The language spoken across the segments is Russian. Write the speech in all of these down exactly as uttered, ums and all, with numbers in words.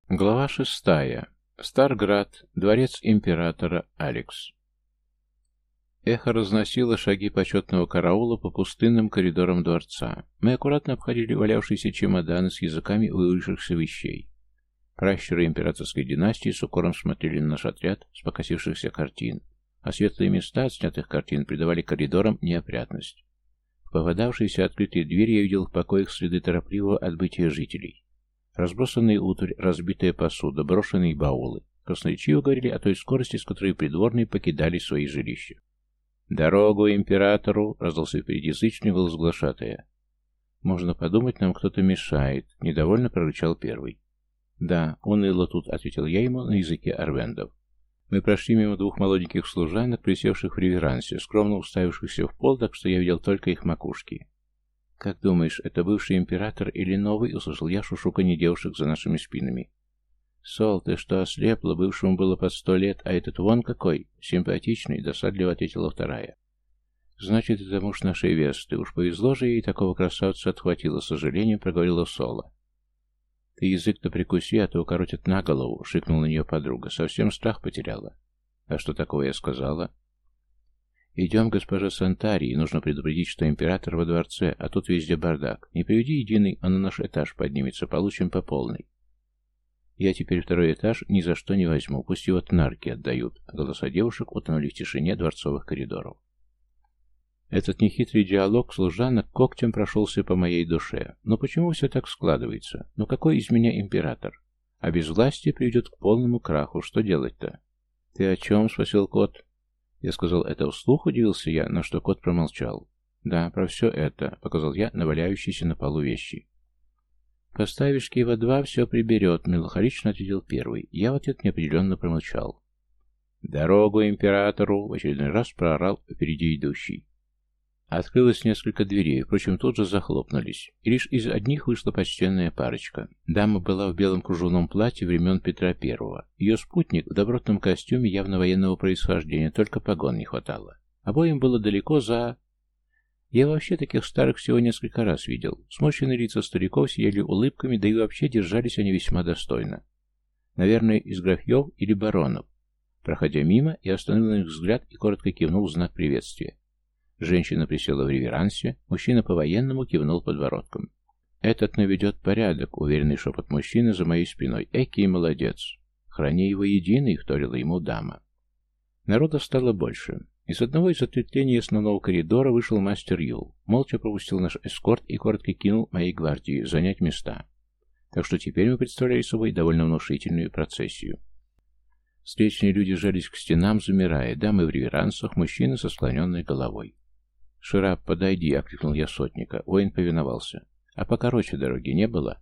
Глава шестая. Старград. Дворец императора Алекс. Эхо разносило шаги почетного караула по пустынным коридорам дворца. Мы аккуратно обходили валявшиеся чемоданы с языками вывалившихся вещей. Пращуры императорской династии с укором смотрели на наш отряд с покосившихся картин, а светлые места от снятых картин придавали коридорам неопрятность. В попадавшиеся открытые двери я видел в покоях следы торопливого отбытия жителей. Разбросанные утварь, разбитая посуда, брошенные баулы красноречиво говорили о той скорости, с которой придворные покидали свои жилища. «Дорогу императору!» — раздался впереди зычный голос глашатая. «Можно подумать, нам кто-то мешает», — недовольно прорычал первый. «Да, уныло тут», — ответил я ему на языке арвендов. Мы прошли мимо двух молоденьких служанок, присевших в реверансе, скромно уставившихся в пол, так что я видел только их макушки. «Как думаешь, это бывший император или новый?» — услышал я шушуканье девушек за нашими спинами. «Сол, ты что, ослепла? Бывшему было под сто лет, а этот вон какой! Симпатичный!» — досадливо ответила вторая. «Значит, это муж нашей Весты. Уж повезло же ей, такого красавца отхватило, с сожалением проговорила Сола. «Ты язык-то прикуси, а то укоротят на голову», — шикнула на нее подруга. «Совсем страх потеряла». «А что такого я сказала?» «Идем, госпожа Сантарии, нужно предупредить, что император во дворце, а тут везде бардак. Не приведи единый, а на наш этаж поднимется, получим по полной». «Я теперь второй этаж ни за что не возьму, пусть его тнарки отдают», а голоса девушек утонули в тишине дворцовых коридоров. Этот нехитрый диалог служанок когтем прошелся по моей душе. Но почему все так складывается? Ну какой из меня император? А без власти приведет к полному краху. Что делать-то? «Ты о чем?» — спросил кот. Я сказал это вслух, удивился я, на что кот промолчал. «Да, про все это», — показал я на валяющиеся на полу вещи. «Поставишь Киева два, все приберет», — меланхолично ответил первый. Я в ответ неопределенно промолчал. «Дорогу императору!» — в очередной раз проорал впереди идущий. Открылось несколько дверей, впрочем, тут же захлопнулись, и лишь из одних вышла почтенная парочка. Дама была в белом кружевном платье времен Петра Первого. Ее спутник в добротном костюме явно военного происхождения, только погон не хватало. Обоим было далеко за... Я вообще таких старых всего несколько раз видел. Сморщенные лица стариков сияли улыбками, да и вообще держались они весьма достойно. Наверное, из графьев или баронов. Проходя мимо, я остановил на них взгляд и коротко кивнул в знак приветствия. Женщина присела в реверансе, мужчина по-военному кивнул подбородком. «Этот наведет порядок», — уверенный шепот мужчины за моей спиной. «Экий молодец!» «Храни его единый», — вторила ему дама. Народа стало больше. Из одного из ответвлений основного коридора вышел мастер Юл, молча пропустил наш эскорт и коротко кинул моей гвардии занять места. Так что теперь мы представляли собой довольно внушительную процессию. Встречные люди жались к стенам, замирая, дамы в реверансах, мужчины со склоненной головой. «Шираб, подойди!» — окликнул я сотника. Воин повиновался. «А покороче дороги не было?»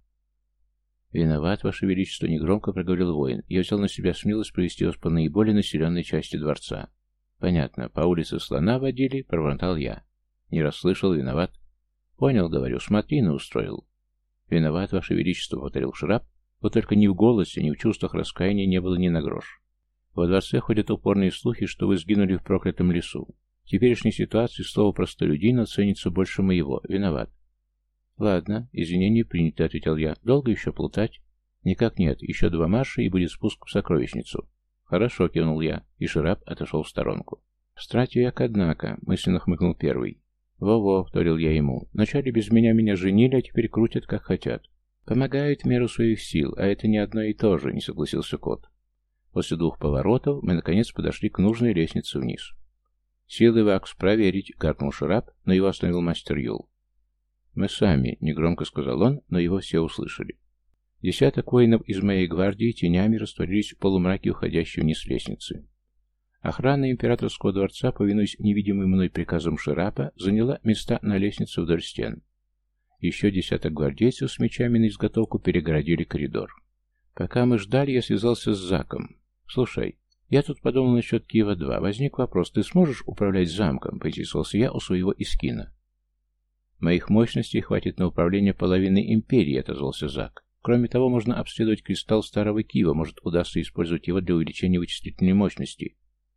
«Виноват, Ваше Величество», — негромко проговорил воин. «Я взял на себя смелость провести вас по наиболее населенной части дворца». «Понятно. По улице слона водили?» — пробормотал я. «Не расслышал, виноват». «Понял, говорю. Смотрины устроил». «Виноват, Ваше Величество», — повторил Шираб. Вот только ни в голосе, ни в чувствах раскаяния не было ни на грош. «Во дворце ходят упорные слухи, что вы сгинули в проклятом лесу. В теперешней ситуации слово простолюдина ценится больше моего. Виноват». «Ладно, извинения приняты», — ответил я. «Долго еще плутать?» «Никак нет. Еще два марша, и будет спуск в сокровищницу». «Хорошо», — кивнул я, и Шираб отошел в сторонку. «Стратьяк, однако», — мысленно хмыкнул первый. «Во-во», — вторил я ему. «Вначале без меня меня женили, а теперь крутят, как хотят». «Помогают в меру своих сил, а это не одно и то же», — не согласился кот. После двух поворотов мы, наконец, подошли к нужной лестнице вниз. «Силы Вакс проверить», — гаркнул Шираб, но его остановил мастер Юл. «Мы сами», — негромко сказал он, но его все услышали. Десяток воинов из моей гвардии тенями растворились в полумраке, уходящей вниз лестницы. Охрана императорского дворца, повинуясь невидимым мной приказам Шираба, заняла места на лестнице вдоль стен. Еще десяток гвардейцев с мечами на изготовку перегородили коридор. Пока мы ждали, я связался с Заком. «Слушай, я тут подумал насчет Киева два. Возник вопрос, ты сможешь управлять замком?» — поинтересовался я у своего Искина. «Моих мощностей хватит на управление половиной империи», — отозвался Зак. «Кроме того, можно обследовать кристалл старого Киева, может, удастся использовать его для увеличения вычислительной мощности».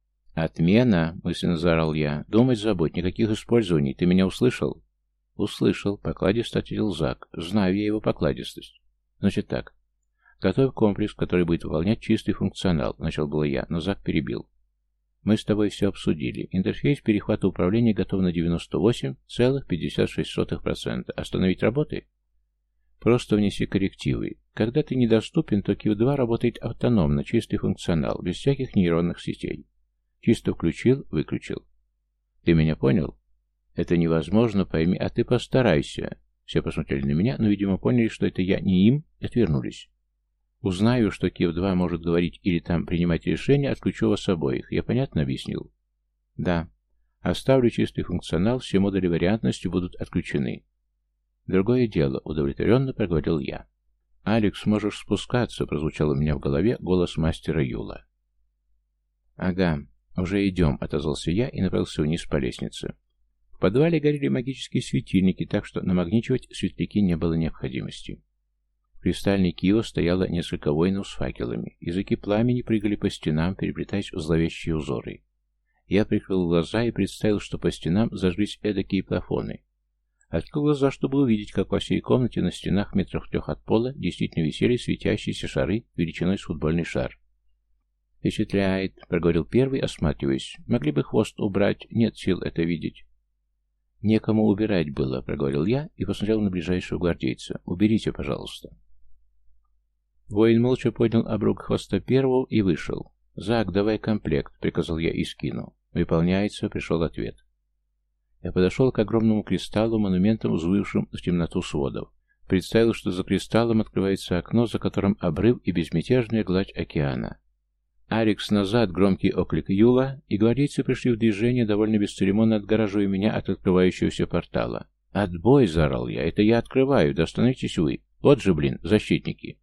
«Отмена!» — мысленно заорал я. «Думать забудь, никаких использований. Ты меня услышал?» «Услышал», — покладисто ответил Зак. «Знаю я его покладистость. Значит так. Готовь комплекс, который будет выполнять чистый функционал, начал было я, но Зак перебил. Мы с тобой все обсудили. Интерфейс перехвата управления готов на девяносто восемь целых пятьдесят шесть сотых процента. Остановить работы? Просто внеси коррективы. Когда ты недоступен, то кью два работает автономно, чистый функционал, без всяких нейронных сетей. Чисто включил, выключил. Ты меня понял? Это невозможно, пойми, а ты постарайся. Все посмотрели на меня, но, видимо, поняли, что это я не им, и отвернулись. Узнаю, что кью два может говорить или там принимать решения, отключу вас обоих. Я понятно объяснил? Да. Оставлю чистый функционал, все модули вариантности будут отключены. Другое дело, удовлетворенно проговорил я. «Алекс, можешь спускаться», — прозвучал у меня в голове голос мастера Юла. «Ага, уже идем», — отозвался я и направился вниз по лестнице. В подвале горели магические светильники, так что намагничивать светляки не было необходимости. В кристальной Кио стояло несколько воинов с факелами. Языки пламени прыгали по стенам, переплетаясь в зловещие узоры. Я прикрыл глаза и представил, что по стенам зажглись эдакие плафоны. Открыл глаза, чтобы увидеть, как во всей комнате на стенах метрах трех от пола действительно висели светящиеся шары величиной с футбольный шар. «Впечатляет», — проговорил первый, осматриваясь. «Могли бы хвост убрать, нет сил это видеть». «Некому убирать было», — проговорил я и посмотрел на ближайшего гвардейца. «Уберите, пожалуйста». Воин молча поднял обрук хвоста первого и вышел. «Зак, давай комплект», — приказал я и скинул. «Выполняется», — пришел ответ. Я подошел к огромному кристаллу, монументом, взвывшим в темноту сводов. Представил, что за кристаллом открывается окно, за которым обрыв и безмятежная гладь океана. «Алекс, назад!» — громкий оклик Юла, и гвардейцы пришли в движение, довольно бесцеремонно отгораживая меня от открывающегося портала. «Отбой!» — заорал я. «Это я открываю! Да остановитесь вы! Вот же, блин, защитники!»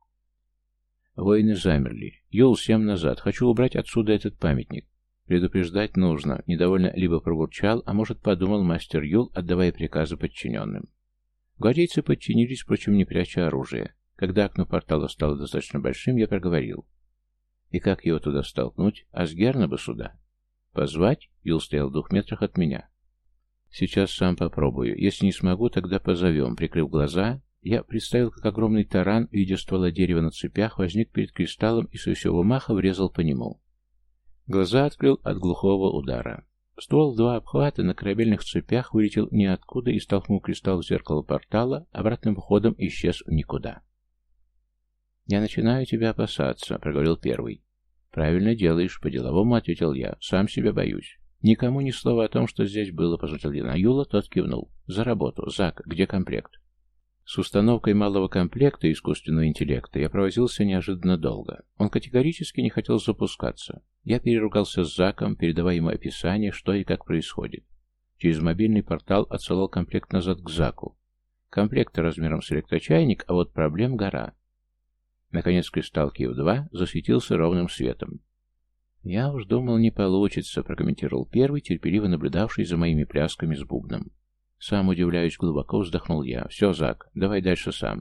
Воины замерли. «Юл, всем назад! Хочу убрать отсюда этот памятник!» «Предупреждать нужно», — недовольно либо пробурчал, а может, подумал мастер Юл, отдавая приказы подчиненным. Гвардейцы подчинились, впрочем, не пряча оружие. Когда окно портала стало достаточно большим, я проговорил. «И как его туда столкнуть? Асгерна бы сюда?» «Позвать?» — Юл стоял в двух метрах от меня. «Сейчас сам попробую. Если не смогу, тогда позовем». Прикрыв глаза, я представил, как огромный таран в виде ствола дерева на цепях возник перед кристаллом и со всего маха врезал по нему. Глаза открыл от глухого удара. Ствол в два обхвата на корабельных цепях вылетел ниоткуда и столкнул кристалл в зеркало портала, обратным входом исчез в никуда. «Я начинаю тебя опасаться», — проговорил первый. «Правильно делаешь», — по-деловому ответил я. «Сам себя боюсь». «Никому ни слова о том, что здесь было», — посмотрел я на Юла, тот кивнул. «За работу. Зак, где комплект?» С установкой малого комплекта искусственного интеллекта я провозился неожиданно долго. Он категорически не хотел запускаться. Я переругался с Заком, передавая ему описание, что и как происходит. Через мобильный портал отсылал комплект назад к Заку. Комплект размером с электрочайник, а вот проблем гора. Наконец кристалл Кью два засветился ровным светом. «Я уж думал, не получится», — прокомментировал первый, терпеливо наблюдавший за моими плясками с бубном. «Сам удивляюсь», — глубоко вздохнул я. «Все, Зак, давай дальше сам».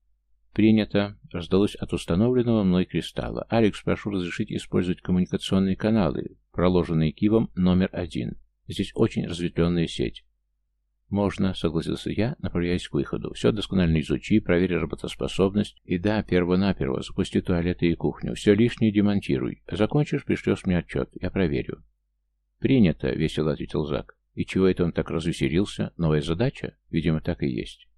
«Принято», — раздалось от установленного мной кристалла. «Алекс, прошу разрешить использовать коммуникационные каналы, проложенные Кивом номер один. Здесь очень разветвленная сеть». «Можно», — согласился я, направляясь к выходу. «Все досконально изучи, проверь работоспособность. И да, перво-наперво, запусти туалеты и кухню. Все лишнее демонтируй. Закончишь, пришлешь мне отчет. Я проверю». «Принято», — весело ответил Зак. «И чего это он так развеселился? Новая задача? Видимо, так и есть».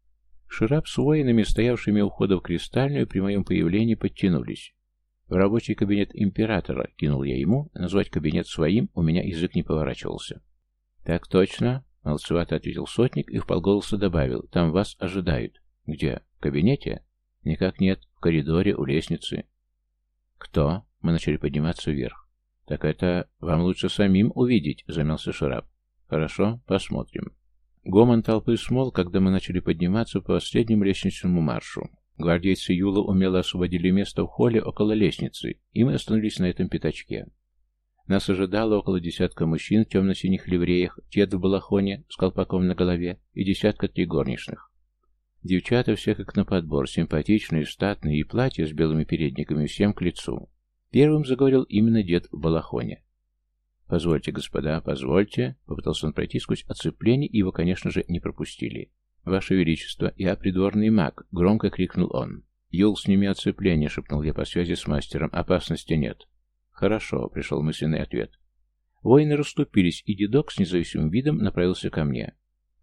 Шираб с воинами, стоявшими у входа в кристальную, при моем появлении подтянулись. «В рабочий кабинет императора», — кинул я ему. Назвать кабинет своим у меня язык не поворачивался. «Так точно», — молодцевато ответил сотник и вполголоса добавил. «Там вас ожидают». «Где? В кабинете?» «Никак нет. В коридоре, у лестницы». «Кто?» — мы начали подниматься вверх. «Так это вам лучше самим увидеть», — замялся Шираб. «Хорошо, посмотрим». Гомон толпы смолк, когда мы начали подниматься по последнему лестничному маршу. Гвардейцы Юла умело освободили место в холле около лестницы, и мы остановились на этом пятачке. Нас ожидало около десятка мужчин в темно-синих ливреях, дед в балахоне с колпаком на голове и десятка три горничных. Девчата все как на подбор, симпатичные, статные и платья с белыми передниками всем к лицу. Первым заговорил именно дед в балахоне. «Позвольте, господа, позвольте», — попытался он пройти сквозь оцепление, и его, конечно же, не пропустили. «Ваше Величество, я придворный маг», — громко крикнул он. «Юл, сними оцепление», — шепнул я по связи с мастером. «Опасности нет». «Хорошо», — пришел мысленный ответ. Воины расступились, и дедок с независимым видом направился ко мне.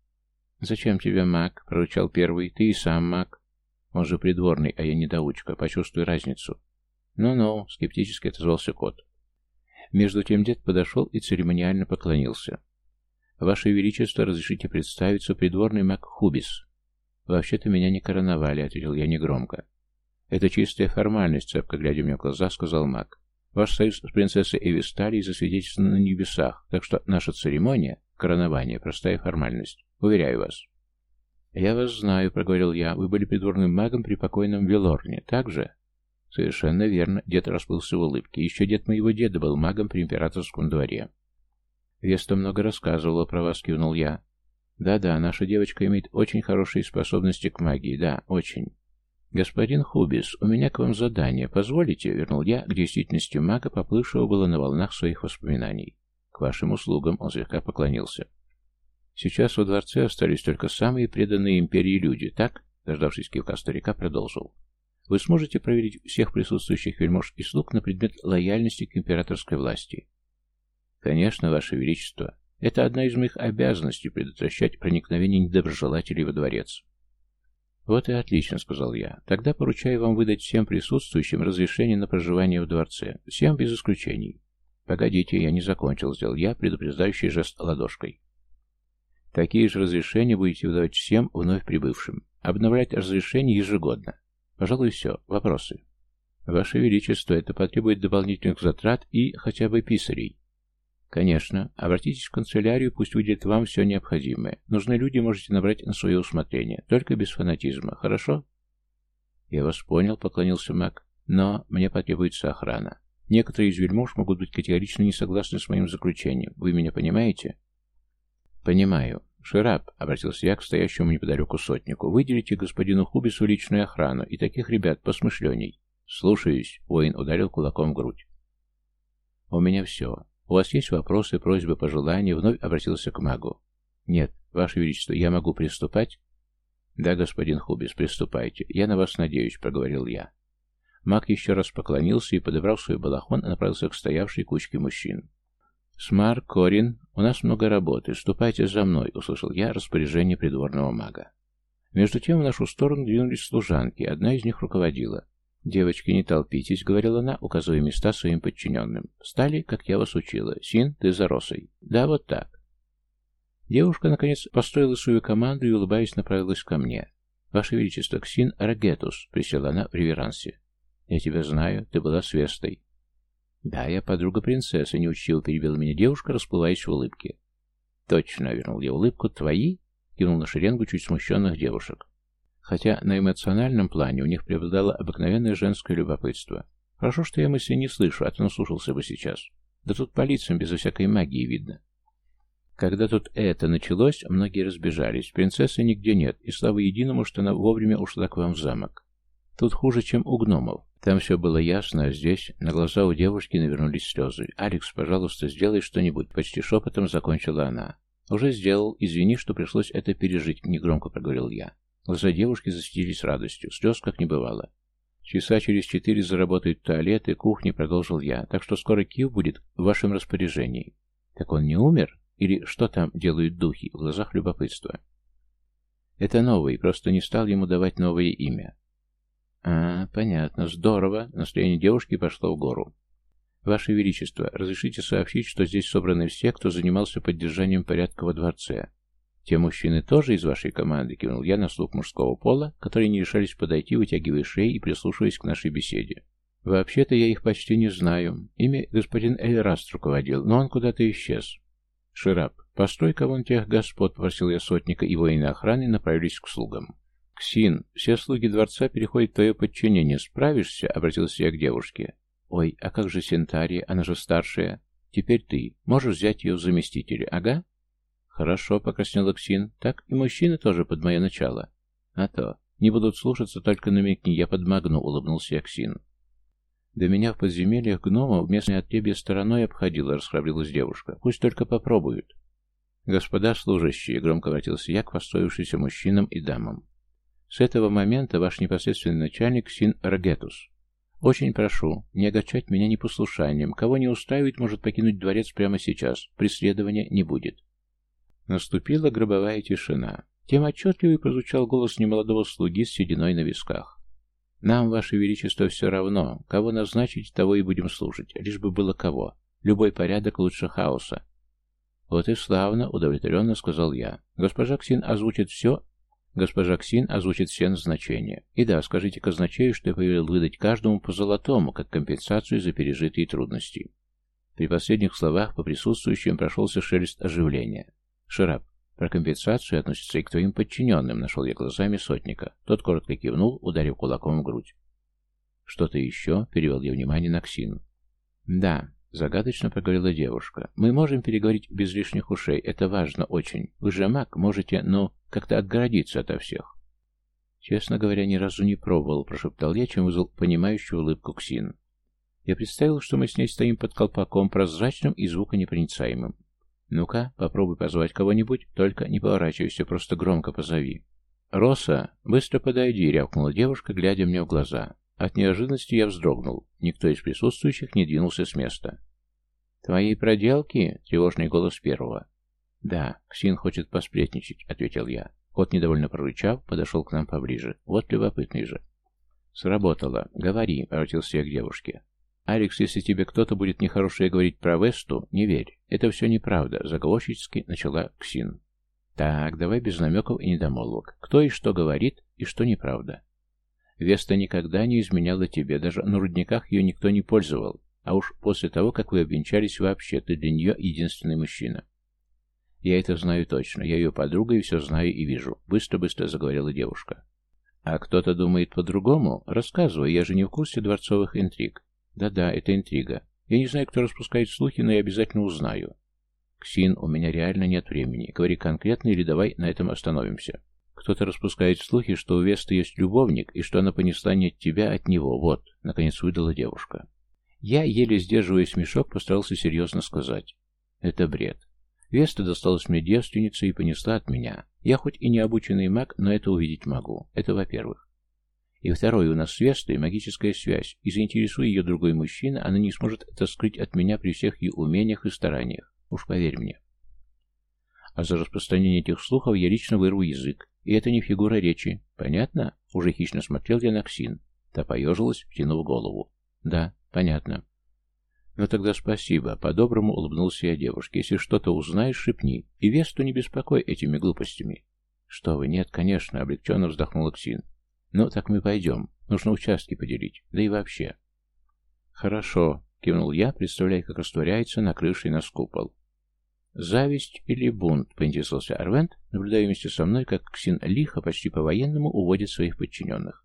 «Зачем тебе маг?» — прорычал первый. «Ты и сам маг». «Он же придворный, а я недоучка. Почувствуй разницу». «Ну-ну», — скептически отозвался кот. Между тем дед подошел и церемониально поклонился. «Ваше Величество, разрешите представиться, придворный маг Хубис». «Вообще-то меня не короновали», — ответил я негромко. «Это чистая формальность», — цепко глядя мне в глаза, сказал маг. «Ваш союз с принцессой Эвисталией засвидетельствован на небесах, так что наша церемония, коронование, простая формальность. Уверяю вас». «Я вас знаю», — проговорил я. «Вы были придворным магом при покойном Велорне, так же?» «Совершенно верно», — дед расплылся в улыбке. «Еще дед моего деда был магом при императорском дворе». «Веста много рассказывала про вас», — кивнул я. «Да-да, наша девочка имеет очень хорошие способности к магии, да, очень». «Господин Хубис, у меня к вам задание. Позволите?» — вернул я к действительности мага, поплывшего было на волнах своих воспоминаний. «К вашим услугам», — он слегка поклонился. «Сейчас во дворце остались только самые преданные империи люди, так?» — дождавшись кивка старика, продолжил. «Вы сможете проверить всех присутствующих вельмож и слуг на предмет лояльности к императорской власти?» «Конечно, Ваше Величество. Это одна из моих обязанностей — предотвращать проникновение недоброжелателей во дворец». «Вот и отлично», — сказал я. «Тогда поручаю вам выдать всем присутствующим разрешение на проживание в дворце. Всем без исключений». «Погодите, я не закончил», — сделал я предупреждающий жест ладошкой. «Такие же разрешения будете выдавать всем вновь прибывшим. Обновлять разрешения ежегодно. Пожалуй, все. Вопросы?» «Ваше Величество, это потребует дополнительных затрат и хотя бы писарей». «Конечно. Обратитесь в канцелярию, пусть выделят вам все необходимое. Нужные люди можете набрать на свое усмотрение, только без фанатизма. Хорошо?» «Я вас понял», — поклонился маг. «Но мне потребуется охрана. Некоторые из вельмож могут быть категорично не согласны с моим заключением. Вы меня понимаете?» «Понимаю. Шираб», — обратился я к стоящему неподалеку сотнику, — «выделите господину Хубису личную охрану и таких ребят посмышленней». «Слушаюсь», — воин ударил кулаком в грудь. «У меня все. У вас есть вопросы, просьбы, пожелания?» Вновь обратился к магу. «Нет, Ваше Величество, я могу приступать?» «Да, господин Хубис, приступайте. Я на вас надеюсь», — проговорил я. Маг еще раз поклонился и, подобрав свой балахон, направился к стоявшей кучке мужчин. «Смар, Корин, у нас много работы. Ступайте за мной», — услышал я распоряжение придворного мага. Между тем в нашу сторону двинулись служанки, одна из них руководила. «Девочки, не толпитесь», — говорила она, указывая места своим подчиненным. «Стали, как я вас учила. Син, ты за Росой». «Да, вот так». Девушка, наконец, построила свою команду и, улыбаясь, направилась ко мне. «Ваше Величество, Ксин Рагетус», — присела она в реверансе. «Я тебя знаю, ты была с Вестой». «Да, я подруга принцессы», — неучтиво перебила меня девушка, расплываясь в улыбке. «Точно», — вернул я улыбку. «Твои?» — кивнул на шеренгу чуть смущенных девушек. Хотя на эмоциональном плане у них преобладало обыкновенное женское любопытство. Хорошо, что я мысли не слышу, а то наслушался бы сейчас. Да тут по лицам безо всякой магии видно. Когда тут это началось, многие разбежались. Принцессы нигде нет, и слава единому, что она вовремя ушла к вам в замок. Тут хуже, чем у гномов. Там все было ясно, а здесь на глаза у девушки навернулись слезы. «Алекс, пожалуйста, сделай что-нибудь», — почти шепотом закончила она. «Уже сделал. Извини, что пришлось это пережить», — негромко проговорил я. Глаза девушки засветились радостью, слез как не бывало. «Часа через четыре заработают туалеты, кухни», — продолжил я, «так что скоро Киев будет в вашем распоряжении». «Так он не умер? Или что там делают духи?» В глазах любопытства. «Это новый, просто не стал ему давать новое имя». «А, понятно, здорово». Настроение девушки пошло в гору. «Ваше Величество, разрешите сообщить, что здесь собраны все, кто занимался поддержанием порядка во дворце». «Те мужчины тоже из вашей команды?» — кивнул я на слуг мужского пола, которые не решались подойти, вытягивая шеи и прислушиваясь к нашей беседе. «Вообще-то я их почти не знаю. Ими господин Эльраст руководил, но он куда-то исчез». «Шираб, построй-ка вон тех господ», — попросил я сотника, и воины охраны направились к слугам. «Ксин, все слуги дворца переходят в твое подчинение. Справишься?» — обратился я к девушке. «Ой, а как же Сентария? Она же старшая. Теперь ты. Можешь взять ее в заместители, ага?» «Хорошо», — покраснела Ксин. «Так и мужчины тоже под мое начало». «А то. Не будут слушаться, только намекни, я подмагну», — улыбнулся я Ксин. «Да меня в подземельях гномов местное отребье стороной обходило», — расхрабрилась девушка. «Пусть только попробуют». «Господа служащие», — громко обратился я к построившимся мужчинам и дамам. С этого момента ваш непосредственный начальник Син Рагетус. Очень прошу, не огорчать меня непослушанием. Кого не устраивает, может покинуть дворец прямо сейчас. Преследования не будет». Наступила гробовая тишина. Тем отчетливее прозвучал голос немолодого слуги с сединой на висках. «Нам, Ваше Величество, все равно. Кого назначить, того и будем слушать. Лишь бы было кого. Любой порядок лучше хаоса». «Вот и славно», — удовлетворенно сказал я. «Госпожа Ксин озвучит все...» «Госпожа Ксин озвучит все назначения. И да, скажите казначею, что я повелел выдать каждому по золотому, как компенсацию за пережитые трудности». При последних словах по присутствующим прошелся шелест оживления. «Шираб, про компенсацию относится и к твоим подчиненным», — нашел я глазами сотника. Тот коротко кивнул, ударив кулаком в грудь. «Что-то еще?» — перевел я внимание на Ксин. «Да», — загадочно проговорила девушка. «Мы можем переговорить без лишних ушей, это важно очень. Вы же маг, можете, ну, как-то отгородиться ото всех». «Честно говоря, ни разу не пробовал», — прошептал я, чем вызвал понимающую улыбку Ксин. Я представил, что мы с ней стоим под колпаком, прозрачным и звуконепроницаемым. «Ну-ка, попробуй позвать кого-нибудь, только не поворачивайся, просто громко позови». «Роса, быстро подойди», — рявкнула девушка, глядя мне в глаза. От неожиданности я вздрогнул. Никто из присутствующих не двинулся с места. «Твои проделки?» — тревожный голос первого. «Да, Ксин хочет посплетничать», — ответил я. Кот, недовольно прорычав, подошел к нам поближе. Вот любопытный же. «Сработало. Говори», — обратился я к девушке. «Алекс, если тебе кто-то будет нехорошее говорить про Весту, не верь. Это все неправда», — заговорщически начала Ксин. «Так, давай без намеков и недомолвок. Кто и что говорит, и что неправда. Веста никогда не изменяла тебе, даже на рудниках ее никто не пользовал, а уж после того, как вы обвенчались вообще, ты для нее единственный мужчина». «Я это знаю точно. Я ее подруга и все знаю и вижу», — быстро-быстро заговорила девушка. «А кто-то думает по-другому? Рассказывай, я же не в курсе дворцовых интриг». «Да-да, это интрига. Я не знаю, кто распускает слухи, но я обязательно узнаю». «Ксин, у меня реально нет времени. Говори конкретно или давай на этом остановимся». «Кто-то распускает слухи, что у Весты есть любовник, и что она понесла не от тебя, а от него. Вот», — наконец выдала девушка. Я, еле сдерживая смешок, постарался серьезно сказать. «Это бред. Веста досталась мне девственницей и понесла от меня. Я хоть и не обученный маг, но это увидеть могу. Это во-первых. И второе, у нас с Вестой магическая связь, и заинтересуя ее другой мужчина, она не сможет это скрыть от меня при всех ее умениях и стараниях. Уж поверь мне. А за распространение этих слухов я лично вырву язык, и это не фигура речи. Понятно?» Уже хищно смотрел я на Ксин. Та поежилась, втянув голову. «Да, понятно». «Ну тогда спасибо», — по-доброму улыбнулся я девушке. «Если что-то узнаешь, шепни, и Весту не беспокой этими глупостями». «Что вы, нет, конечно», — облегченно вздохнула Ксин. «Ну, так мы пойдем. Нужно участки поделить. Да и вообще». «Хорошо», — кивнул я, представляя, как растворяется накрывший нас купол. «Зависть или бунт?» — поинтересовался Арвент, наблюдая вместе со мной, как Ксин лихо, почти по-военному, уводит своих подчиненных.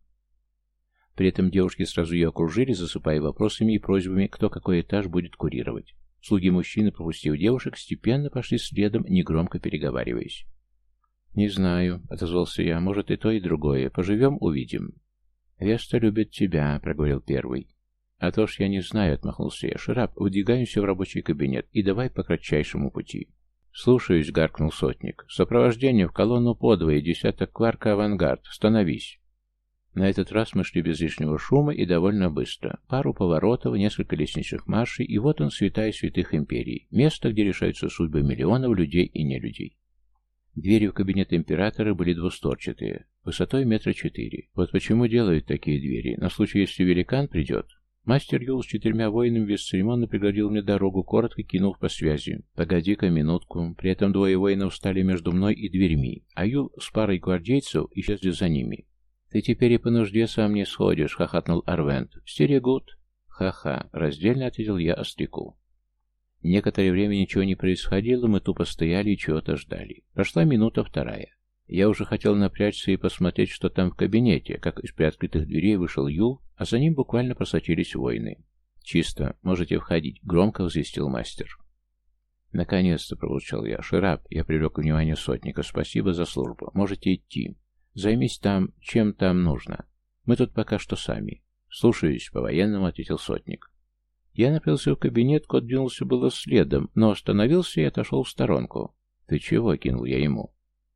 При этом девушки сразу ее окружили, засыпая вопросами и просьбами, кто какой этаж будет курировать. Слуги мужчины, пропустив девушек, степенно пошли следом, негромко переговариваясь. «Не знаю», — отозвался я, — «может и то, и другое. Поживем — увидим». «Веста любит тебя», — проговорил первый. «А то ж я не знаю», — отмахнулся я. «Шираб, выдвигаемся в рабочий кабинет, и давай по кратчайшему пути». «Слушаюсь», — гаркнул сотник. «Сопровождение в колонну подвое, десяток кварка авангард. Становись». На этот раз мы шли без лишнего шума и довольно быстро. Пару поворотов, несколько лестничных маршей, и вот он, святая святых империй. Место, где решаются судьбы миллионов людей и нелюдей. Двери в кабинет императора были двустворчатые, высотой метра четыре. Вот почему делают такие двери, на случай, если великан придет. Мастер Юл с четырьмя воинами бесцеремонно преградил мне дорогу, коротко кинув по связи. «Погоди-ка минутку». При этом двое воинов встали между мной и дверьми, а Юл с парой гвардейцев исчезли за ними. «Ты теперь и по нужде сам не сходишь», — хохотнул Арвент. «Стерегут». «Ха-ха», — раздельно ответил я острику. Некоторое время ничего не происходило, мы тупо стояли и чего-то ждали. Прошла минута вторая. Я уже хотел напрячься и посмотреть, что там в кабинете, как из приоткрытых дверей вышел Юл, а за ним буквально просочились воины. «Чисто, можете входить», — громко возвестил мастер. «Наконец-то», — пробурчал я. «Шираб», — я привлек внимание сотника, — «спасибо за службу. Можете идти. Займись там, чем там нужно. Мы тут пока что сами». «Слушаюсь», — по-военному ответил сотник. Я направился в кабинет, кот двинулся было следом, но остановился и отошел в сторонку. «Ты чего?» — кинул я ему.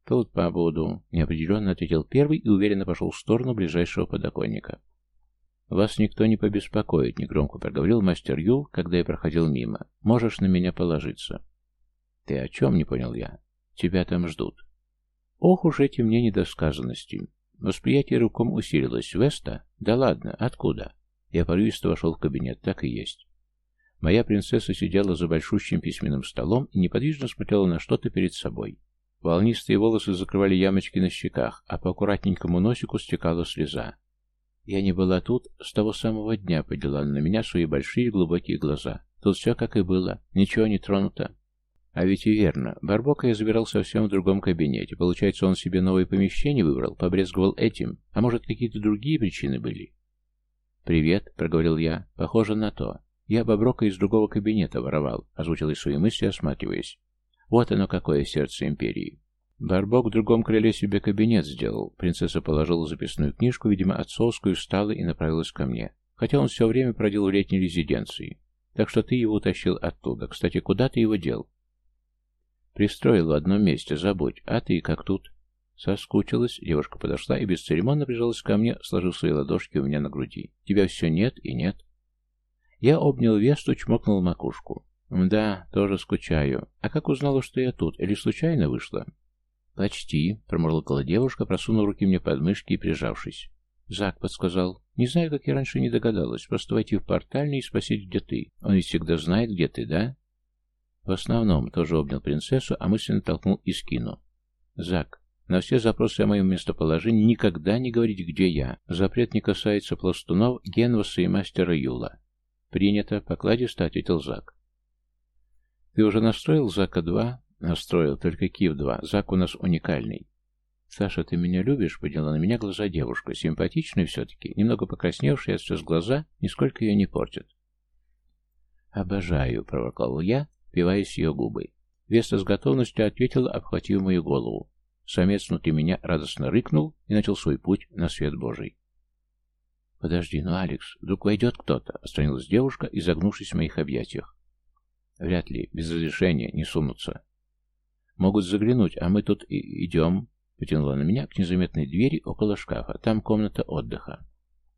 «Тут побуду», — неопределенно ответил первый и уверенно пошел в сторону ближайшего подоконника. «Вас никто не побеспокоит», — негромко проговорил мастер Юл, когда я проходил мимо. «Можешь на меня положиться». «Ты о чем?» — не понял я. «Тебя там ждут». Ох уж эти мне недосказанности. Восприятие рывком усилилось. «Веста? Да ладно, откуда?» Я порывисто вошел в кабинет. Так и есть. Моя принцесса сидела за большущим письменным столом и неподвижно смотрела на что-то перед собой. Волнистые волосы закрывали ямочки на щеках, а по аккуратненькому носику стекала слеза. Я не была тут с того самого дня, подняла на меня свои большие глубокие глаза. Тут все как и было, ничего не тронуто. А ведь и верно, Барбока я забирал совсем в другом кабинете. Получается, он себе новое помещение выбрал, побрезговал этим, а может, какие-то другие причины были? «Привет», — проговорил я, — «похоже на то. Я Боброка из другого кабинета воровал», — озвучил из свои мысли, осматриваясь. Вот оно какое сердце империи. Барбок в другом крыле себе кабинет сделал. Принцесса положила записную книжку, видимо, отцовскую, встала и направилась ко мне. Хотя он все время продел в летней резиденции. Так что ты его утащил оттуда. Кстати, куда ты его дел? Пристроил в одном месте, забудь. А ты как тут? Соскучилась. Девушка подошла и бесцеремонно прижалась ко мне, сложив свои ладошки у меня на груди. Тебя все нет и нет. Я обнял Весту, чмокнул макушку. «Да, тоже скучаю. А как узнала, что я тут? Или случайно вышла?» «Почти», — промурлыкала девушка, просунув руки мне под мышки и прижавшись. «Зак подсказал. Не знаю, как я раньше не догадалась. Просто войти в портальный и спросить, где ты. Он ведь всегда знает, где ты, да?» В основном тоже обнял принцессу, а мысленно толкнул и скину. «Зак, на все запросы о моем местоположении никогда не говорить, где я. Запрет не касается пластунов, Генваса и мастера Юла». «Принято», — покладисто ответил Зак. «Ты уже настроил Зака два?» «Настроил, только Кив два. Зак у нас уникальный». «Саша, ты меня любишь?» — подняла на меня глаза девушка. Симпатичная все-таки, немного покрасневшая от слез глаза, нисколько ее не портит. «Обожаю», — проворковал я, впиваясь ее губы. Веста с готовностью ответила, обхватив мою голову. Самец внутри меня радостно рыкнул и начал свой путь на свет Божий. «Подожди, ну, Алекс, вдруг войдет кто-то?» — остановилась девушка, изогнувшись в моих объятиях. «Вряд ли, без разрешения не сунутся. Могут заглянуть, а мы тут и идем», — потянула на меня к незаметной двери около шкафа. «Там комната отдыха».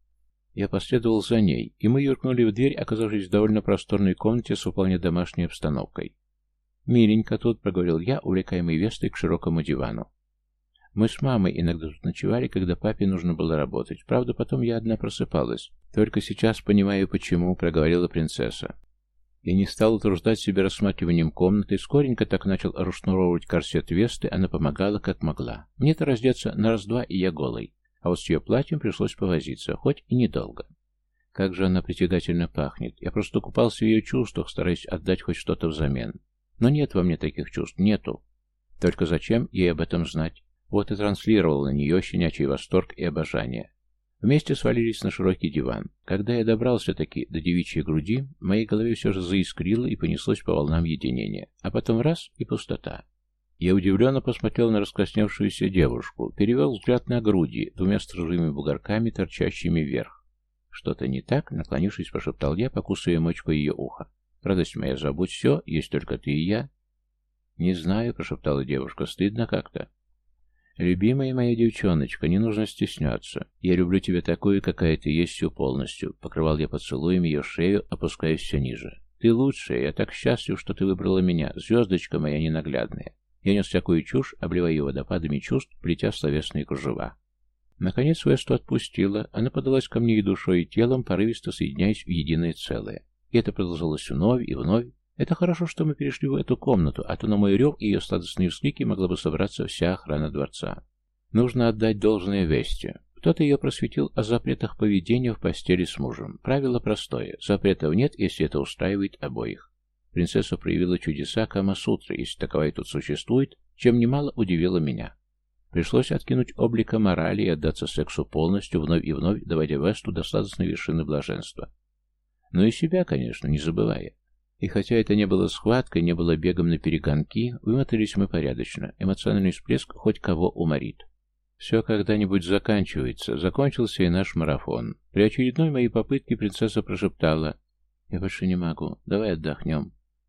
Я последовал за ней, и мы юркнули в дверь, оказавшись в довольно просторной комнате с вполне домашней обстановкой. «Миленько тут», — проговорил я, увлекаемый Вестой к широкому дивану. Мы с мамой иногда тут ночевали, когда папе нужно было работать. Правда, потом я одна просыпалась. Только сейчас понимаю, почему, — проговорила принцесса. Я не стал утруждать себя рассматриванием комнаты, скоренько так начал расшнуровывать корсет Весты, она помогала как могла. Мне-то раздеться на раз-два, и я голый. А вот с ее платьем пришлось повозиться, хоть и недолго. Как же она притягательно пахнет. Я просто купался в ее чувствах, стараясь отдать хоть что-то взамен. Но нет во мне таких чувств, нету. Только зачем ей об этом знать? Вот и транслировал на нее щенячий восторг и обожание. Вместе свалились на широкий диван. Когда я добрался-таки до девичьей груди, в моей голове все же заискрило и понеслось по волнам единения. А потом раз — и пустота. Я удивленно посмотрел на раскрасневшуюся девушку, перевел взгляд на груди, двумя стражевыми бугорками, торчащими вверх. «Что-то не так?» — наклонившись, прошептал я, покусывая мочку ее уха. «Радость моя, забудь все, есть только ты и я». «Не знаю», — прошептала девушка, — «стыдно как-то». «Любимая моя девчоночка, не нужно стесняться. Я люблю тебя такую, какая ты есть, всю полностью», — покрывал я поцелуем ее шею, опускаясь все ниже. «Ты лучшая, я так счастлив, что ты выбрала меня, звездочка моя ненаглядная». Я нес всякую чушь, обливая ее водопадами чувств, плетя словесные кружева. Наконец Весту отпустила, она подалась ко мне и душой, и телом, порывисто соединяясь в единое целое. И это продолжалось вновь и вновь. Это хорошо, что мы перешли в эту комнату, а то на мой рев и ее сладостные вскрики могла бы собраться вся охрана дворца. Нужно отдать должное Весте. Кто-то ее просветил о запретах поведения в постели с мужем. Правило простое. Запретов нет, если это устраивает обоих. Принцесса проявила чудеса Кама-сутры, если таковая тут существует, чем немало удивило меня. Пришлось откинуть облика морали и отдаться сексу полностью, вновь и вновь доводя Весту до сладостной вершины блаженства. Но и себя, конечно, не забывая. И хотя это не было схваткой, не было бегом на перегонки, вымотались мы порядочно. Эмоциональный всплеск хоть кого уморит. Все когда-нибудь заканчивается. Закончился и наш марафон. При очередной моей попытке принцесса прошептала: «Я больше не могу. Давай отдохнем».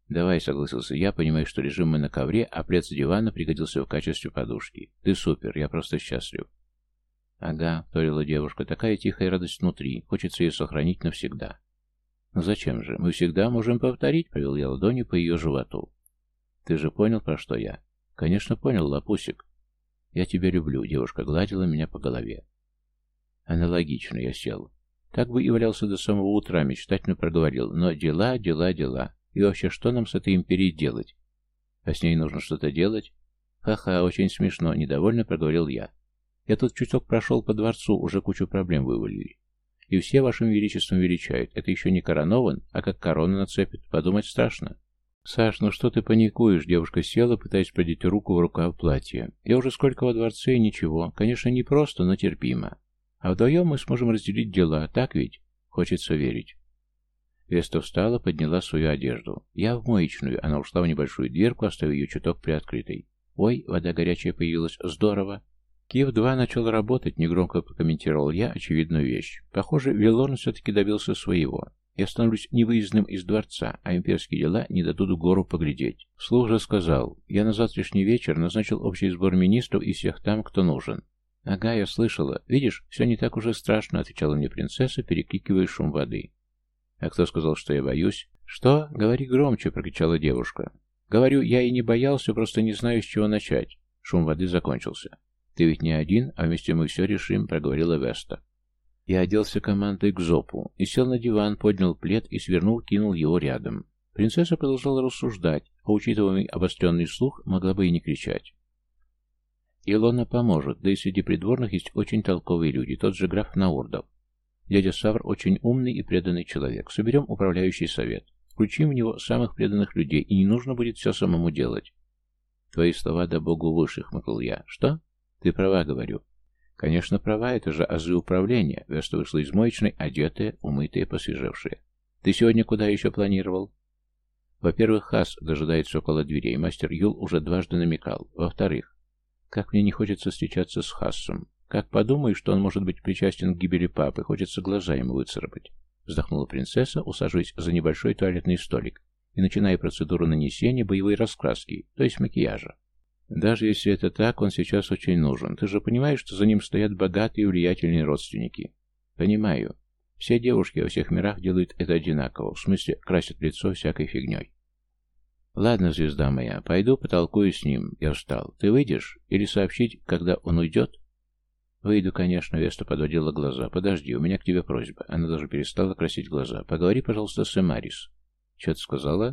«Давай», — согласился я, понимая, что лежим мы на ковре, а плед с дивана пригодился в качестве подушки. «Ты супер, я просто счастлив». «Ага», — вторила девушка, — «такая тихая радость внутри, хочется ее сохранить навсегда». «Ну зачем же? Мы всегда можем повторить», — повел я ладонью по ее животу. «Ты же понял, про что я?» «Конечно, понял, лапусик». «Я тебя люблю», — девушка гладила меня по голове. Аналогично я сел. Так бы и валялся до самого утра, мечтательно проговорил. Но дела, дела, дела. И вообще, что нам с этой империей делать? А с ней нужно что-то делать? Ха-ха, очень смешно, недовольно проговорил я. Я тут чуток прошел по дворцу, уже кучу проблем вывалили. И все вашим величеством величают. Это еще не коронован, а как корону нацепит. Подумать страшно. Саш, ну что ты паникуешь? Девушка села, пытаясь продеть руку в рукав платья. Я уже сколько во дворце и ничего. Конечно, не просто, но терпимо. А вдвоем мы сможем разделить дела, так ведь? Хочется верить. Веста встала, подняла свою одежду. Я в моечную. Она ушла в небольшую дверку, оставив ее чуток приоткрытой. Ой, вода горячая появилась. Здорово. Киев два начал работать, негромко прокомментировал я очевидную вещь. Похоже, Вилорн все-таки добился своего. Я становлюсь невыездным из дворца, а имперские дела не дадут гору поглядеть. Вслух же сказал, я на завтрашний вечер назначил общий сбор министров и всех там, кто нужен. «Ага, я слышала. Видишь, все не так уже страшно», — отвечала мне принцесса, перекрикивая шум воды. «А кто сказал, что я боюсь?» «Что? Говори громче», — прокричала девушка. «Говорю, я и не боялся, просто не знаю, с чего начать». Шум воды закончился. «Ты ведь не один, а вместе мы все решим», — проговорила Веста. Я оделся командой к зопу и сел на диван, поднял плед и, свернул, кинул его рядом. Принцесса продолжала рассуждать, а учитывая мой обостренный слух, могла бы и не кричать. Илона поможет, да и среди придворных есть очень толковые люди, тот же граф Наурдов. Дядя Савр очень умный и преданный человек. Соберем управляющий совет. Включим в него самых преданных людей, и не нужно будет все самому делать. Твои слова да богу выше, хмыкнул я. Что? Ты права, говорю. Конечно, права, это же азы управления. Веста вышла из моечной, одетая, умытая, посвежевшая. Ты сегодня куда еще планировал? Во-первых, Хас дожидается около дверей, мастер Юл уже дважды намекал. Во-вторых, как мне не хочется встречаться с Хассом. Как подумаю, что он может быть причастен к гибели папы, хочется глаза ему выцарапать. Вздохнула принцесса, усаживаясь за небольшой туалетный столик и начиная процедуру нанесения боевой раскраски, то есть макияжа. Даже если это так, он сейчас очень нужен. Ты же понимаешь, что за ним стоят богатые и влиятельные родственники? Понимаю. Все девушки во всех мирах делают это одинаково, в смысле красят лицо всякой фигней. Ладно, звезда моя, пойду потолкую с ним. Я встал. Ты выйдешь? Или сообщить, когда он уйдет? Выйду, конечно, Веста подводила глаза. Подожди, у меня к тебе просьба. Она даже перестала красить глаза. Поговори, пожалуйста, с Эмарис. Что ты сказала?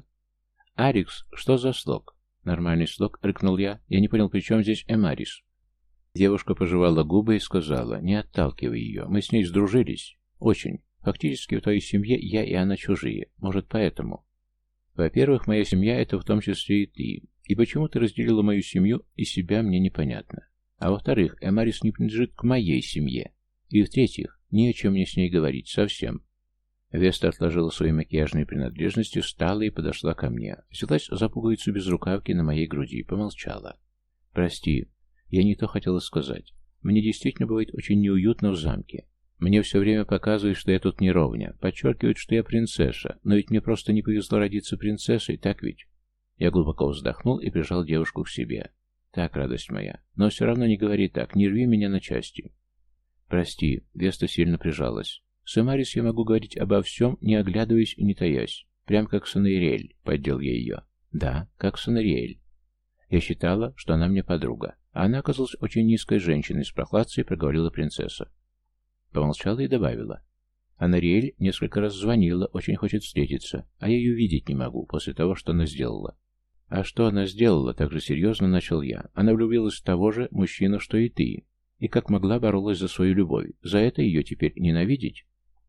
Арикс, что за слог? Нормальный слог, рыкнул я. Я не понял, при чем здесь Эмарис? Девушка пожевала губы и сказала, не отталкивай ее. Мы с ней сдружились. Очень. Фактически в твоей семье я и она чужие. Может, поэтому? Во-первых, моя семья — это в том числе и ты. И почему ты разделила мою семью и себя, мне непонятно. А во-вторых, Эмарис не принадлежит к моей семье. И в-третьих, не о чем мне с ней говорить совсем. Веста отложила свои макияжные принадлежности, встала и подошла ко мне. Взялась за пуговицу без рукавки на моей груди и помолчала. «Прости, я не то хотела сказать. Мне действительно бывает очень неуютно в замке. Мне все время показывают, что я тут не ровня. Подчеркивают, что я принцесса. Но ведь мне просто не повезло родиться принцессой, так ведь?» Я глубоко вздохнул и прижал девушку к себе. «Так, радость моя. Но все равно не говори так. Не рви меня на части». «Прости». Веста сильно прижалась. «С Эмарис я могу говорить обо всем, не оглядываясь и не таясь. Прям как Санариэль», — поддел я ее. «Да, как Санариэль. Я считала, что она мне подруга. А она оказалась очень низкой женщиной, с прохладцей проговорила принцесса. Помолчала и добавила. А Нариэль несколько раз звонила, очень хочет встретиться, а я ее видеть не могу после того, что она сделала. А что она сделала, так же серьезно начал я. Она влюбилась в того же мужчину, что и ты. И как могла боролась за свою любовь. За это ее теперь ненавидеть?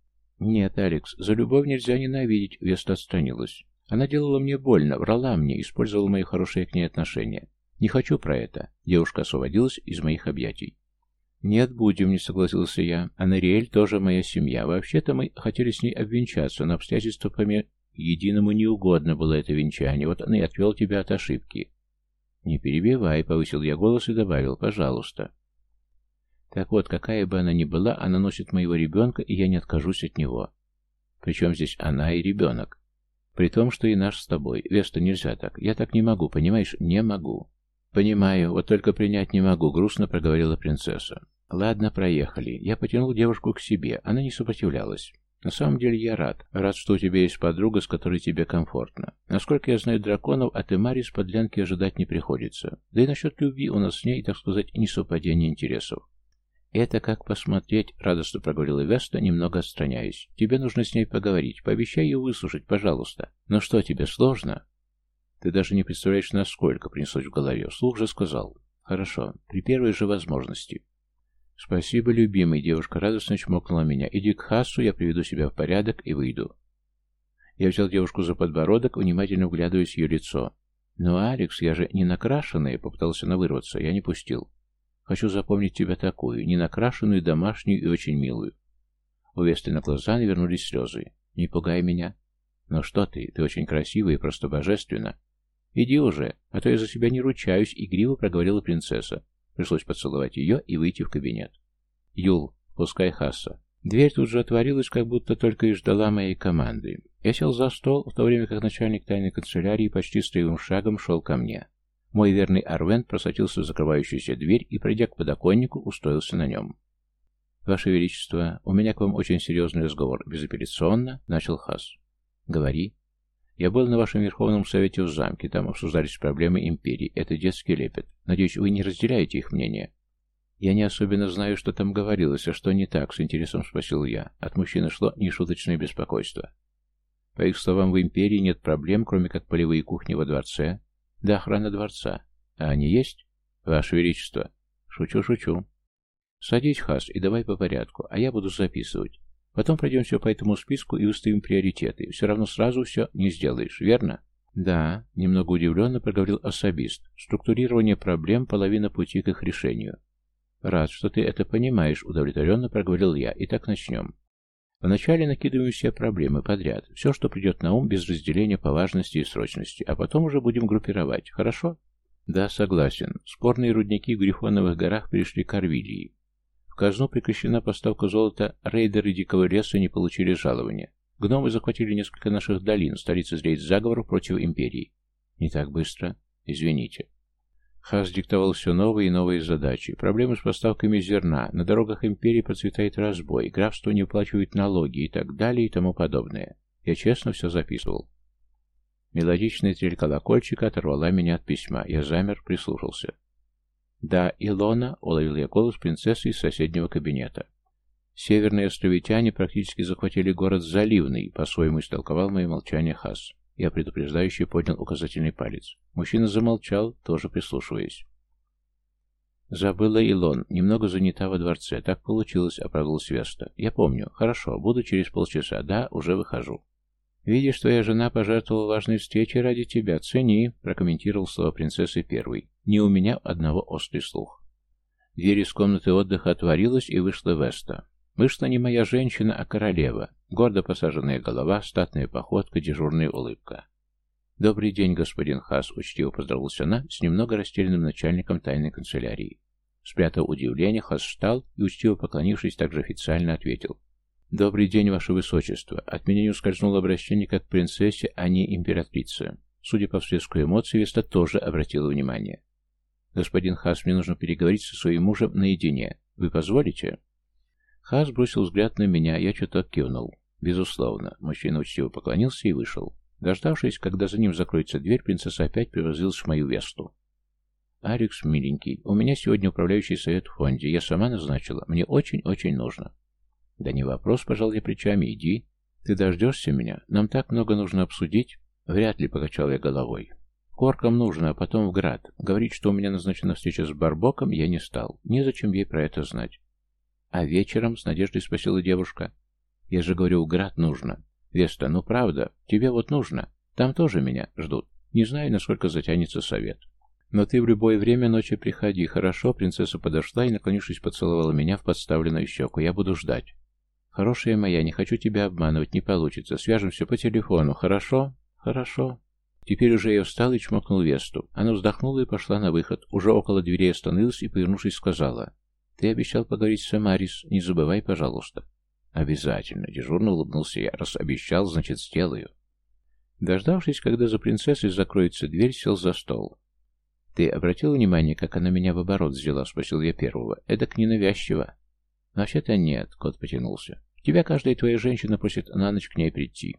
Нет, Алекс, за любовь нельзя ненавидеть, Веста отстранилась. Она делала мне больно, врала мне, использовала мои хорошие к ней отношения. Не хочу про это. Девушка освободилась из моих объятий. «Нет, будем», — не согласился я. «А Нариэль тоже моя семья. Вообще-то мы хотели с ней обвенчаться, но обстоятельства помер... Единому не угодно было это венчание. Вот он и отвел тебя от ошибки». «Не перебивай», — повысил я голос и добавил. «Пожалуйста». «Так вот, какая бы она ни была, она носит моего ребенка, и я не откажусь от него». «Причем здесь она и ребенок?» При том, что и наш с тобой. Веста, нельзя так. Я так не могу, понимаешь? Не могу. Понимаю, вот только принять не могу, грустно проговорила принцесса. Ладно, проехали. Я потянул девушку к себе. Она не сопротивлялась. На самом деле я рад. Рад, что у тебя есть подруга, с которой тебе комфортно. Насколько я знаю драконов, от Эмари с подлянки ожидать не приходится. Да и насчет любви у нас с ней, так сказать, несовпадение интересов. «Это как посмотреть», — радостно проговорила Веста, немного отстраняясь. «Тебе нужно с ней поговорить. Пообещай ее выслушать, пожалуйста. Но что, тебе сложно?» «Ты даже не представляешь, насколько», — принеслось в голове. Вслух же сказал. «Хорошо, при первой же возможности». «Спасибо, любимый», — девушка радостно чмокнула меня. «Иди к Хассу, я приведу себя в порядок и выйду». Я взял девушку за подбородок, внимательно вглядываясь в ее лицо. «Но, Алекс, я же не накрашенная», — попытался она вырваться. Я не пустил. «Хочу запомнить тебя такую, ненакрашенную, домашнюю и очень милую». У Весты на глаза навернулись слезы. «Не пугай меня». «Ну что ты, ты очень красивая и просто божественна». «Иди уже, а то я за себя не ручаюсь», — игриво проговорила принцесса. Пришлось поцеловать ее и выйти в кабинет. «Юл, пускай Хасса». Дверь тут же отворилась, как будто только и ждала моей команды. Я сел за стол, в то время как начальник тайной канцелярии почти строевым шагом шел ко мне. Мой верный Арвент просочился в закрывающуюся дверь и, пройдя к подоконнику, устроился на нем. «Ваше Величество, у меня к вам очень серьезный разговор», — безапелляционно начал Хас. «Говори». «Я был на вашем Верховном Совете в замке, там обсуждались проблемы империи. Это детский лепет. Надеюсь, вы не разделяете их мнение?» «Я не особенно знаю, что там говорилось, а что не так», — с интересом спросил я. От мужчины шло нешуточное беспокойство. «По их словам, в империи нет проблем, кроме как полевые кухни во дворце». «Да, охрана дворца. А они есть?» «Ваше Величество». «Шучу, шучу». «Садись, Хас, и давай по порядку, а я буду записывать. Потом пройдемся по этому списку и выставим приоритеты. Все равно сразу все не сделаешь, верно?» «Да», — немного удивленно проговорил особист. «Структурирование проблем — половина пути к их решению». «Рад, что ты это понимаешь», — удовлетворенно проговорил я. «Итак, начнем. Вначале накидываем все проблемы подряд, все, что придет на ум, без разделения по важности и срочности, а потом уже будем группировать, хорошо?» «Да, согласен. Спорные рудники в Грифоновых горах перешли к Арвидии. В казну прекращена поставка золота, рейдеры Дикого леса не получили жалования. Гномы захватили несколько наших долин, стали созреть заговор против империи». «Не так быстро. Извините». Хас диктовал все новые и новые задачи. Проблемы с поставками зерна, на дорогах империи процветает разбой, графство не уплачивает налоги и так далее и тому подобное. Я честно все записывал. Мелодичная трель колокольчика оторвала меня от письма. Я замер, прислушался. «Да, Илона», — уловил я голос принцессы из соседнего кабинета. «Северные островитяне практически захватили город Заливный», — по-своему истолковал мое молчание Хас. Я предупреждающе поднял указательный палец. Мужчина замолчал, тоже прислушиваясь. «Забыла Илон, немного занята во дворце. Так получилось», — оправдалась Веста. «Я помню. Хорошо, буду через полчаса. Да, уже выхожу». «Видишь, твоя жена пожертвовала важной встречей ради тебя. Цени», — прокомментировал слова принцессы первый. «Не у меня одного острый слух». Дверь из комнаты отдыха отворилась, и вышла Веста. Вышла не моя женщина, а королева. Гордо посаженная голова, статная походка, дежурная улыбка. «Добрый день, господин Хас», — учтиво поздоровалась она с немного растерянным начальником тайной канцелярии. Спрятав удивление, Хас встал и, учтиво поклонившись, также официально ответил. «Добрый день, ваше высочество. От меня не ускользнуло обращение как к принцессе, а не императрице». Судя по всплеску эмоций, Веста тоже обратила внимание. «Господин Хас, мне нужно переговорить со своим мужем наедине. Вы позволите?» Хас бросил взгляд на меня, я чуток кивнул. «Безусловно». Мужчина учтиво поклонился и вышел. Дождавшись, когда за ним закроется дверь, принцесса опять превратилась в мою Весту. «Алекс, миленький, у меня сегодня управляющий совет в фонде. Я сама назначила. Мне очень-очень нужно». «Да не вопрос», — пожал я плечами. «Иди. Ты дождешься меня? Нам так много нужно обсудить». «Вряд ли», — покачал я головой. «Коркам нужно, а потом в Град. Говорить, что у меня назначена встреча с Барбоком, я не стал. Незачем ей про это знать». «А вечером?» — с надеждой спросила девушка. «Я же говорю, в Град нужно». «Веста, ну правда, тебе вот нужно. Там тоже меня ждут. Не знаю, насколько затянется совет». «Но ты в любое время ночи приходи, хорошо?» Принцесса подошла и, наклонившись, поцеловала меня в подставленную щеку. «Я буду ждать». «Хорошая моя, не хочу тебя обманывать, не получится. Свяжемся по телефону, хорошо?» «Хорошо». Теперь уже я встал и чмокнул Весту. Она вздохнула и пошла на выход. Уже около дверей остановилась и, повернувшись, сказала: «Ты обещал поговорить с Амарис. Не забывай, пожалуйста». «Обязательно», — дежурно улыбнулся я. «Раз обещал, значит, сделаю». Дождавшись, когда за принцессой закроется дверь, сел за стол. «Ты обратил внимание, как она меня в оборот взяла?» — спросил я первого. «Эдак ненавязчиво». «Вообще-то нет», — кот потянулся. «Тебя каждая твоя женщина просит на ночь к ней прийти».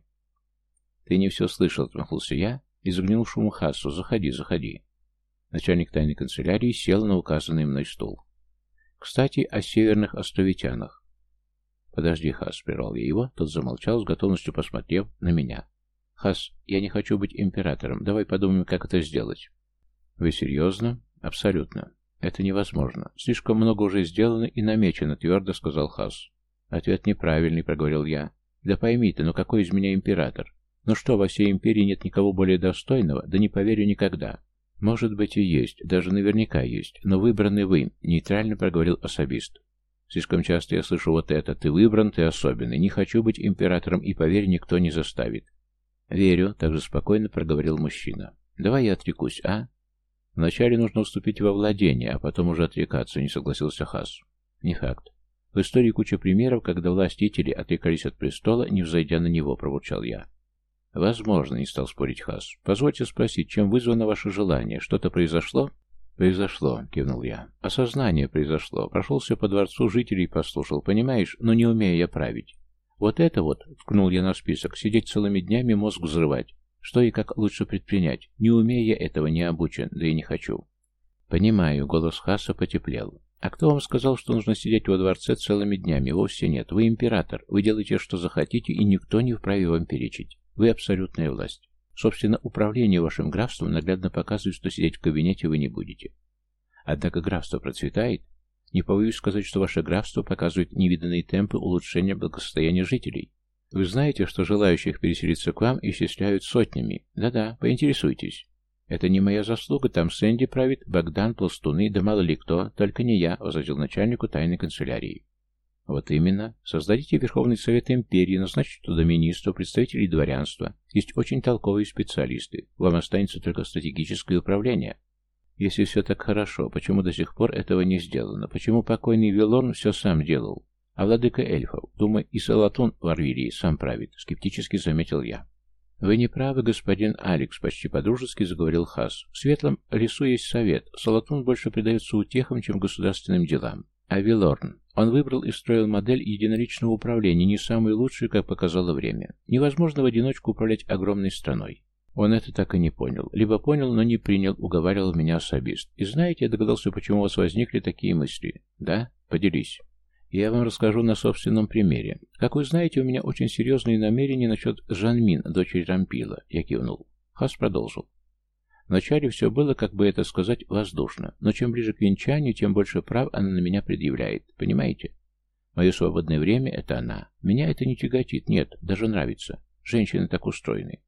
«Ты не все слышал», — отмахнулся я и заглянул в шуму Хассу. «Заходи, заходи». Начальник тайной канцелярии сел на указанный мной стул. «Кстати, о северных островитянах». «Подожди, Хасс», — прервал я его. Тот замолчал, с готовностью посмотрев на меня. «Хасс, я не хочу быть императором. Давай подумаем, как это сделать». «Вы серьезно?» «Абсолютно. Это невозможно. Слишком много уже сделано и намечено», — твердо сказал Хасс. «Ответ неправильный», — проговорил я. «Да пойми ты, ну какой из меня император? Ну что, во всей империи нет никого более достойного? Да не поверю никогда». «Может быть и есть, даже наверняка есть, но выбраны вы», — нейтрально проговорил особист. «Слишком часто я слышу вот это: ты выбран, ты особенный. Не хочу быть императором, и, поверь, никто не заставит». «Верю», — также спокойно проговорил мужчина. «Давай я отрекусь, а?» «Вначале нужно уступить во владение, а потом уже отрекаться», — не согласился Хасс. «Не факт. В истории куча примеров, когда властители отрекались от престола, не взойдя на него», — пробурчал я. «Возможно», — не стал спорить Хасс. «Позвольте спросить, чем вызвано ваше желание? Что-то произошло?» «Произошло», — кивнул я. «Осознание произошло. Прошелся по дворцу, жителей послушал. Понимаешь, но не умею я править. Вот это вот», — ткнул я на список, — «сидеть целыми днями, мозг взрывать. Что и как лучше предпринять? Не умею я этого, не обучен, да и не хочу». «Понимаю», — голос Хасса потеплел. «А кто вам сказал, что нужно сидеть во дворце целыми днями? Вовсе нет. Вы император. Вы делаете, что захотите, и никто не вправе вам перечить. Вы абсолютная власть. Собственно, управление вашим графством наглядно показывает, что сидеть в кабинете вы не будете. Однако графство процветает. Не побоюсь сказать, что ваше графство показывает невиданные темпы улучшения благосостояния жителей. Вы знаете, что желающих переселиться к вам исчисляют сотнями? Да-да, поинтересуйтесь. Это не моя заслуга, там Сэнди правит, Богдан, пластуны, да мало ли кто, только не я», — возразил начальнику тайной канцелярии. «Вот именно. Создадите Верховный Совет Империи, назначьте туда министров, представителей дворянства. Есть очень толковые специалисты. Вам останется только стратегическое управление». «Если все так хорошо, почему до сих пор этого не сделано? Почему покойный Вилорн все сам делал? А владыка эльфов, думаю, и Салатун в Арвилии сам правит», — скептически заметил я. «Вы не правы, господин Алекс», — почти по-дружески заговорил Хасс. «В Светлом лесу есть совет. Салатун больше предается утехам, чем государственным делам. А Вилорн, он выбрал и строил модель единоличного управления, не самую лучшую, как показало время. Невозможно в одиночку управлять огромной страной. Он это так и не понял. Либо понял, но не принял», — уговаривал меня особист. «И знаете, я догадался, почему у вас возникли такие мысли. Да? Поделись. Я вам расскажу на собственном примере. Как вы знаете, у меня очень серьезные намерения насчет Жанмин, дочери Рампила». Я кивнул. Хас продолжил. Вначале все было, как бы это сказать, воздушно, но чем ближе к венчанию, тем больше прав она на меня предъявляет. Понимаете? Мое свободное время — это она. Меня это не тяготит, нет, даже нравится. Женщины так устроены.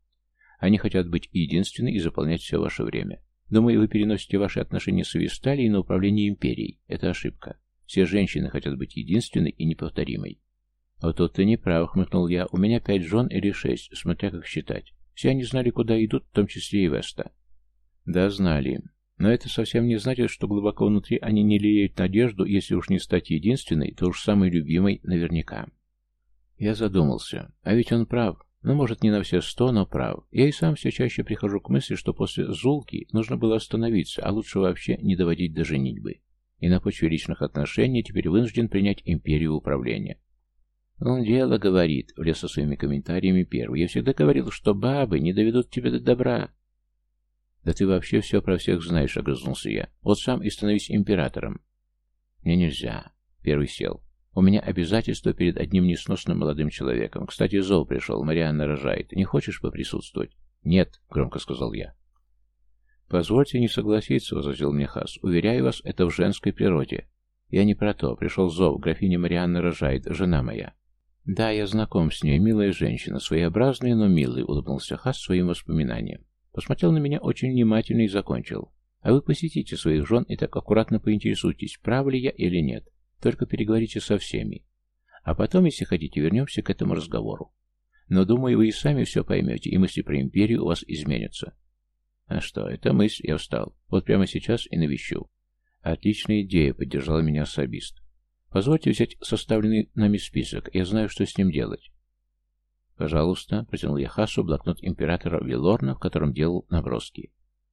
Они хотят быть единственной и заполнять все ваше время. Думаю, вы переносите ваши отношения с Весталией на управление империей. Это ошибка. Все женщины хотят быть единственной и неповторимой. «Вот тут ты не прав», — хмыкнул я. «У меня пять жен или шесть, смотря как считать. Все они знали, куда идут, в том числе и Веста». «Да, знали. Но это совсем не значит, что глубоко внутри они не лелеют надежду, если уж не стать единственной, то уж самой любимой наверняка». Я задумался. А ведь он прав. Ну, может, не на все сто, но прав. Я и сам все чаще прихожу к мысли, что после Зулки нужно было остановиться, а лучше вообще не доводить до женитьбы. И на почве личных отношений теперь вынужден принять империю управления. «Он дело говорит», — влез со своими комментариями первый. «Я всегда говорил, что бабы не доведут тебя до добра». «Да ты вообще все про всех знаешь», — огрызнулся я. «Вот сам и становись императором». «Мне нельзя». Первый сел. «У меня обязательства перед одним несносным молодым человеком. Кстати, зов пришел, Марианна рожает. Не хочешь поприсутствовать?» «Нет», — громко сказал я. «Позвольте не согласиться», — возразил мне Хас. «Уверяю вас, это в женской природе». «Я не про то. Пришел зов. Графиня Марианна рожает. Жена моя». «Да, я знаком с ней. Милая женщина. Своеобразная, но милая», — улыбнулся Хас своим воспоминанием. Посмотрел на меня очень внимательно и закончил. «А вы посетите своих жен и так аккуратно поинтересуйтесь, прав ли я или нет. Только переговорите со всеми. А потом, если хотите, вернемся к этому разговору. Но, думаю, вы и сами все поймете, и мысли про империю у вас изменятся». «А что, это мысль», — я встал. «Вот прямо сейчас и навещу». «Отличная идея», — поддержал меня особист. «Позвольте взять составленный нами список, я знаю, что с ним делать». «Пожалуйста», — протянул я Хасу блокнот императора Вилорна, в котором делал наброски.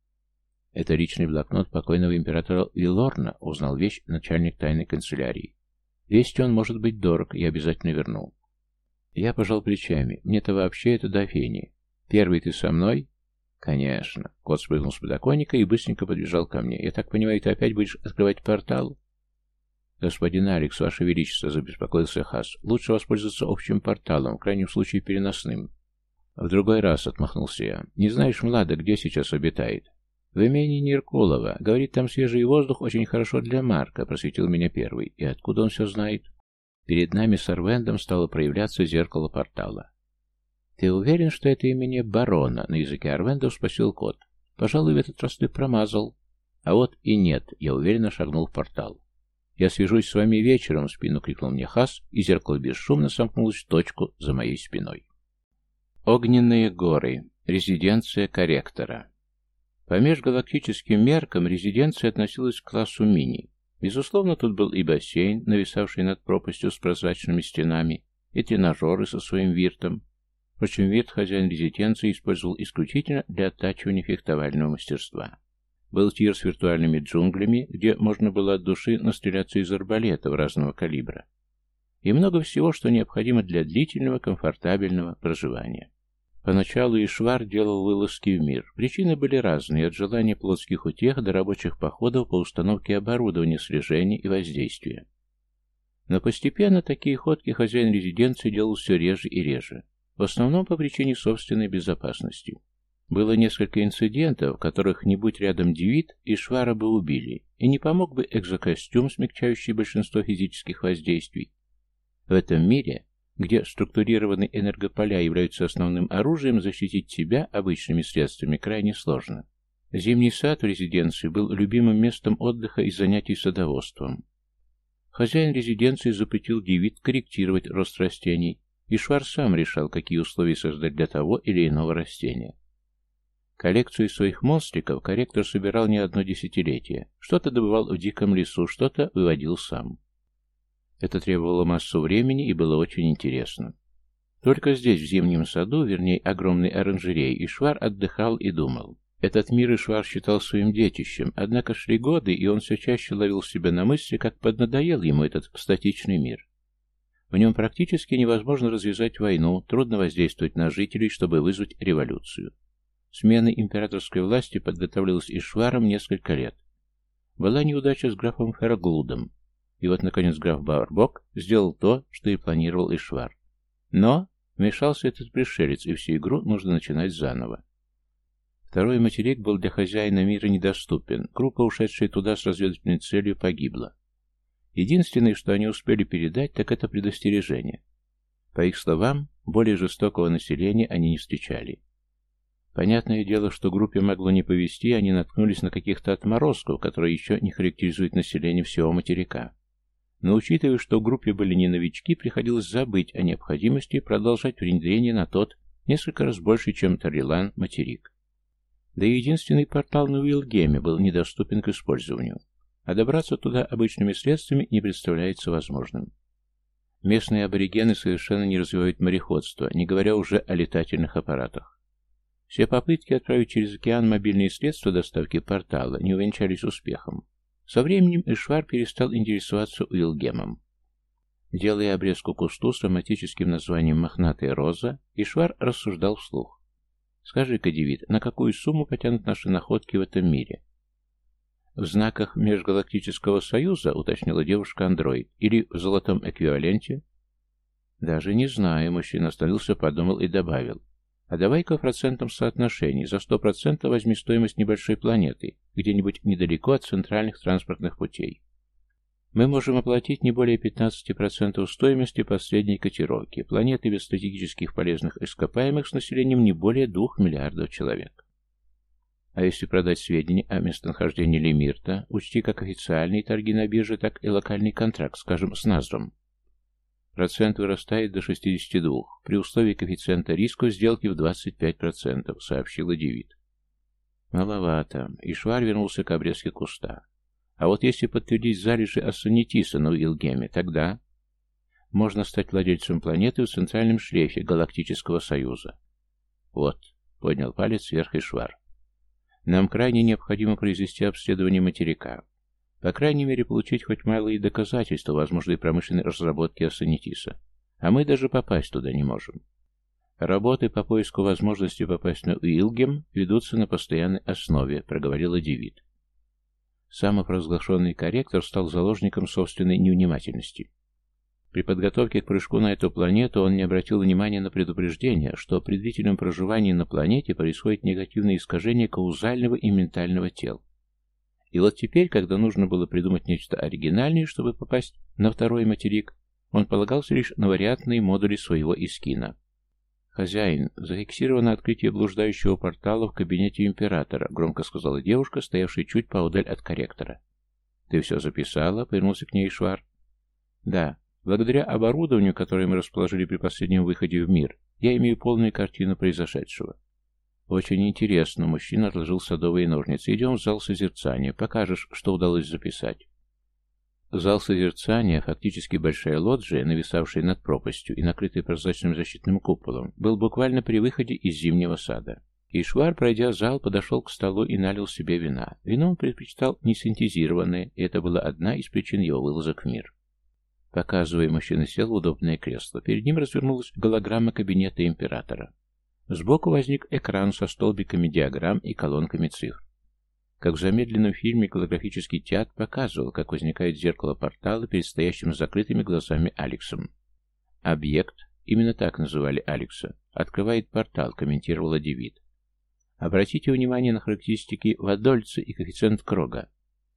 «Это личный блокнот покойного императора Вилорна», — узнал вещь начальник тайной канцелярии. «Вести он может быть дорог, я обязательно верну». Я пожал плечами. Мне-то вообще это до фени. «Первый ты со мной?» «Конечно». Кот спрыгнул с подоконника и быстренько подбежал ко мне. «Я так понимаю, ты опять будешь открывать портал?» «Господин Алекс, Ваше Величество», — забеспокоился Хас, — «лучше воспользоваться общим порталом, в крайнем случае переносным». «В другой раз», — отмахнулся я. «Не знаешь, Млада, где сейчас обитает?» «В имении Ниркулова. Говорит, там свежий воздух очень хорошо для Марка», — просветил меня первый. «И откуда он все знает?» Перед нами с Арвендом стало проявляться зеркало портала. «Ты уверен, что это имение барона?» — на языке Арвендов спросил кот. «Пожалуй, в этот раз ты промазал». «А вот и нет», — я уверенно шагнул в портал. «Я свяжусь с вами вечером», — в спину крикнул мне Хас, и зеркало бесшумно сомкнулось в точку за моей спиной. Огненные горы. Резиденция корректора. По межгалактическим меркам резиденция относилась к классу мини. Безусловно, тут был и бассейн, нависавший над пропастью с прозрачными стенами, и тренажеры со своим виртом. Впрочем, вирт хозяин резиденции использовал исключительно для оттачивания фехтовального мастерства. Был тир с виртуальными джунглями, где можно было от души настреляться из арбалетов разного калибра. И много всего, что необходимо для длительного, комфортабельного проживания. Поначалу Ишвар делал вылазки в мир. Причины были разные, от желания плотских утех до рабочих походов по установке оборудования слежения и воздействия. Но постепенно такие ходки хозяин резиденции делал все реже и реже, в основном по причине собственной безопасности. Было несколько инцидентов, в которых, не будь рядом Девит, Ишвара бы убили, и не помог бы экзокостюм, смягчающий большинство физических воздействий. В этом мире, где структурированные энергополя являются основным оружием, защитить себя обычными средствами крайне сложно. Зимний сад в резиденции был любимым местом отдыха и занятий садоводством. Хозяин резиденции запретил Девит корректировать рост растений, и Швар сам решал, какие условия создать для того или иного растения. Коллекцию своих монстриков корректор собирал не одно десятилетие. Что-то добывал в диком лесу, что-то выводил сам. Это требовало массу времени и было очень интересно. Только здесь, в зимнем саду, вернее, огромной оранжерее, Ишвар отдыхал и думал. Этот мир Ишвар считал своим детищем, однако шли годы, и он все чаще ловил себя на мысли, как поднадоел ему этот статичный мир. В нем практически невозможно развязать войну, трудно воздействовать на жителей, чтобы вызвать революцию. Смена императорской власти подготавливалась Ишваром несколько лет. Была неудача с графом Ферглудом, и вот, наконец, граф Барбок сделал то, что и планировал Ишвар. Но вмешался этот пришелец, и всю игру нужно начинать заново. Второй материк был для хозяина мира недоступен, группа, ушедшая туда с разведывательной целью, погибла. Единственное, что они успели передать, так это предостережение. По их словам, более жестокого населения они не встречали. Понятное дело, что группе могло не повезти, они наткнулись на каких-то отморозков, которые еще не характеризуют население всего материка. Но учитывая, что в группе были не новички, приходилось забыть о необходимости продолжать внедрение на тот, несколько раз больше, чем Тарилан, материк. Да и единственный портал на Уилгеме был недоступен к использованию, а добраться туда обычными средствами не представляется возможным. Местные аборигены совершенно не развивают мореходство, не говоря уже о летательных аппаратах. Все попытки отправить через океан мобильные средства доставки портала не увенчались успехом. Со временем Ишвар перестал интересоваться Уилгемом. Делая обрезку кусту с романтическим названием «Мохнатая роза», Ишвар рассуждал вслух. «Скажи-ка, Девит, на какую сумму потянут наши находки в этом мире?» «В знаках Межгалактического Союза», — уточнила девушка-андроид, — «или в золотом эквиваленте?» «Даже не знаю», — мужчина остановился, подумал и добавил. «А давай-ка в процентном соотношении. За сто процентов возьми стоимость небольшой планеты, где-нибудь недалеко от центральных транспортных путей. Мы можем оплатить не более пятнадцати процентов стоимости последней котировки. Планеты без стратегических полезных ископаемых с населением не более двух миллиардов человек. А если продать сведения о местонахождении Лемирта, учти как официальные торги на бирже, так и локальный контракт, скажем, с Назром. Процент вырастает до шестидесяти двух, при условии коэффициента риска сделки в двадцать пять процентов, сообщила Девит. Маловато. Ишвар вернулся к обрезке куста. А вот если подтвердить залежи ассанитиса на Уилгеме, тогда... можно стать владельцем планеты в центральном шлейфе Галактического Союза. Вот, поднял палец вверх Ишвар. Нам крайне необходимо произвести обследование материка. По крайней мере, получить хоть малые доказательства возможной промышленной разработки Ассанитиса. А мы даже попасть туда не можем. Работы по поиску возможности попасть на Уилгем ведутся на постоянной основе, проговорила Девит. Самопровозглашенный корректор стал заложником собственной невнимательности. При подготовке к прыжку на эту планету он не обратил внимания на предупреждение, что при длительном проживании на планете происходит негативное искажение каузального и ментального тел. И вот теперь, когда нужно было придумать нечто оригинальное, чтобы попасть на второй материк, он полагался лишь на вариантные модули своего Искина. «Хозяин, зафиксировано открытие блуждающего портала в кабинете императора», — громко сказала девушка, стоявшая чуть поодаль от корректора. «Ты все записала?» — повернулся к ней Ишвар. «Да. Благодаря оборудованию, которое мы расположили при последнем выходе в мир, я имею полную картину произошедшего». «Очень интересно», — мужчина отложил садовые ножницы. «Идем в зал созерцания. Покажешь, что удалось записать». Зал созерцания, фактически большая лоджия, нависавшая над пропастью и накрытая прозрачным защитным куполом, был буквально при выходе из зимнего сада. Ишвар, пройдя зал, подошел к столу и налил себе вина. Вино он предпочитал не синтезированное, и это была одна из причин его вылазок в мир. Показывая, мужчина сел в удобное кресло. Перед ним развернулась голограмма кабинета императора. Сбоку возник экран со столбиками диаграмм и колонками цифр. Как в замедленном фильме, голографический театр показывал, как возникает зеркало портала перед стоящим с закрытыми глазами Алексом. «Объект», именно так называли Алекса, «открывает портал», комментировала Девит. Обратите внимание на характеристики Водольца и коэффициент Крога.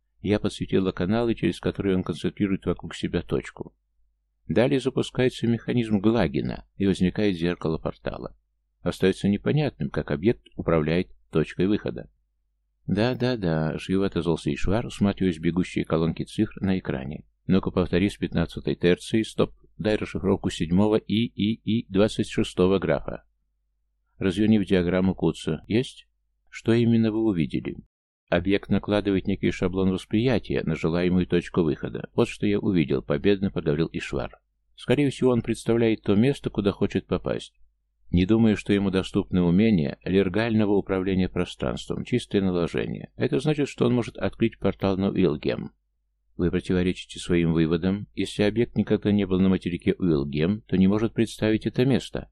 Я подсветила каналы, через которые он концентрирует вокруг себя точку. Далее запускается механизм Глагина, и возникает зеркало портала. Остается непонятным, как объект управляет точкой выхода. «Да-да-да», — живо отозвался Ишвар, усматриваясь бегущие колонки цифр на экране. «Ну-ка, повтори с пятнадцатой терции, стоп, дай расшифровку седьмого и и и двадцать шестого графа. Разверни в диаграмму Кутца. Есть? Что именно вы увидели?» «Объект накладывает некий шаблон восприятия на желаемую точку выхода. Вот что я увидел», — победно проговорил Ишвар. «Скорее всего, он представляет то место, куда хочет попасть. Не думаю, что ему доступны умения лергального управления пространством, чистое наложение. Это значит, что он может открыть портал на Уилгем. Вы противоречите своим выводам. Если объект никогда не был на материке Уилгем, то не может представить это место».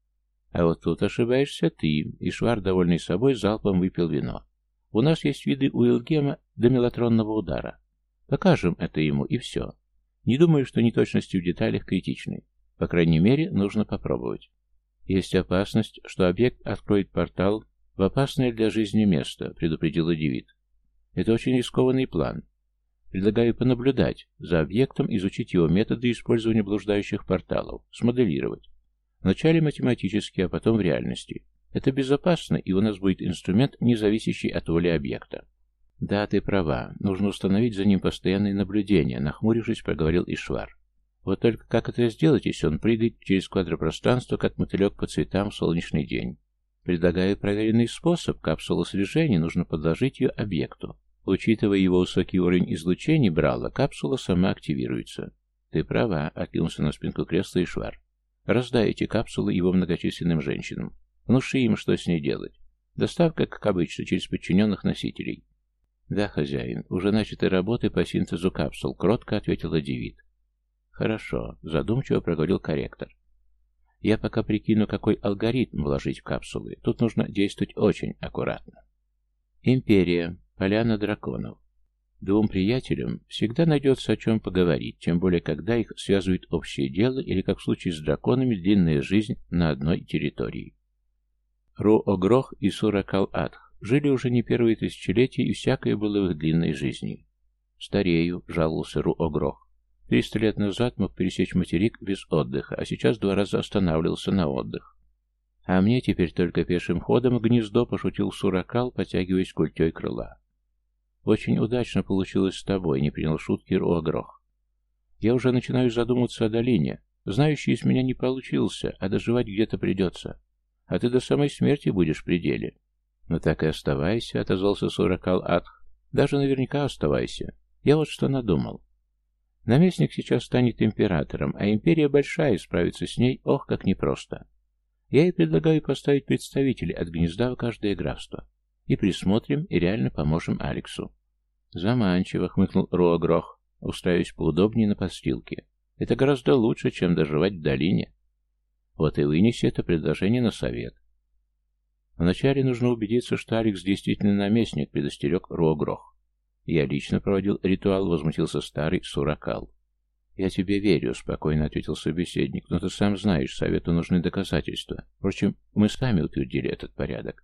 «А вот тут ошибаешься ты», — Ишвар, довольный собой, залпом выпил вино. «У нас есть виды Уилгема до мелатронного удара. Покажем это ему, и все. Не думаю, что неточности в деталях критичны. По крайней мере, нужно попробовать. Есть опасность, что объект откроет портал в опасное для жизни место», — предупредила Девит. «Это очень рискованный план. Предлагаю понаблюдать за объектом, изучить его методы использования блуждающих порталов, смоделировать. Вначале математически, а потом в реальности. Это безопасно, и у нас будет инструмент, не зависящий от воли объекта». «Да, ты права. Нужно установить за ним постоянное наблюдение», — нахмурившись, проговорил Ишвар. «Вот только как это сделать, если он прыгает через квадропространство, как мотылек по цветам в солнечный день? Предлагаю проверенный способ. Капсулу слежения нужно подложить ее объекту. Учитывая его высокий уровень излучения Брала, капсула сама активируется». «Ты права», — откинулся на спинку кресла Ишвар. «Раздай эти капсулы его многочисленным женщинам. Внуши им, что с ней делать. Доставка, как обычно, через подчиненных носителей». «Да, хозяин, уже начаты работы по синтезу капсул», — кротко ответила Девит. «Хорошо», — задумчиво проговорил корректор. «Я пока прикину, какой алгоритм вложить в капсулы. Тут нужно действовать очень аккуратно». Империя. Поляна драконов. Двум приятелям всегда найдется о чем поговорить, тем более когда их связывает общее дело или, как в случае с драконами, длинная жизнь на одной территории. Ру-Огрох и Суракал-Адх жили уже не первые тысячелетия, и всякое было в их длинной жизни. «Старею», — жаловался Ру-Огрох. «Триста лет назад мог пересечь материк без отдыха, а сейчас два раза останавливался на отдых. А мне теперь только пешим ходом в гнездо», — пошутил Суракал, потягиваясь культей крыла. «Очень удачно получилось с тобой», — не принял шутки Ру-Огрох. «Я уже начинаю задумываться о долине. Знающий из меня не получился, а доживать где-то придется. А ты до самой смерти будешь в пределе». «Ну так и оставайся», — отозвался Суракал-Адх. «Даже наверняка оставайся. Я вот что надумал. Наместник сейчас станет императором, а империя большая, и справиться с ней, ох, как непросто. Я и предлагаю поставить представителей от гнезда в каждое графство. И присмотрим, и реально поможем Алексу. Заманчиво, хмыкнул Руогрох, устраиваясь поудобнее на подстилке. Это гораздо лучше, чем доживать в долине. Вот и вынеси это предложение на совет. Вначале нужно убедиться, что Алекс действительно наместник, предостерег Руогрох. Я лично проводил ритуал, возмутился старый Суракал. «Я тебе верю», — спокойно ответил собеседник, — «но ты сам знаешь, совету нужны доказательства. Впрочем, мы сами утвердили этот порядок».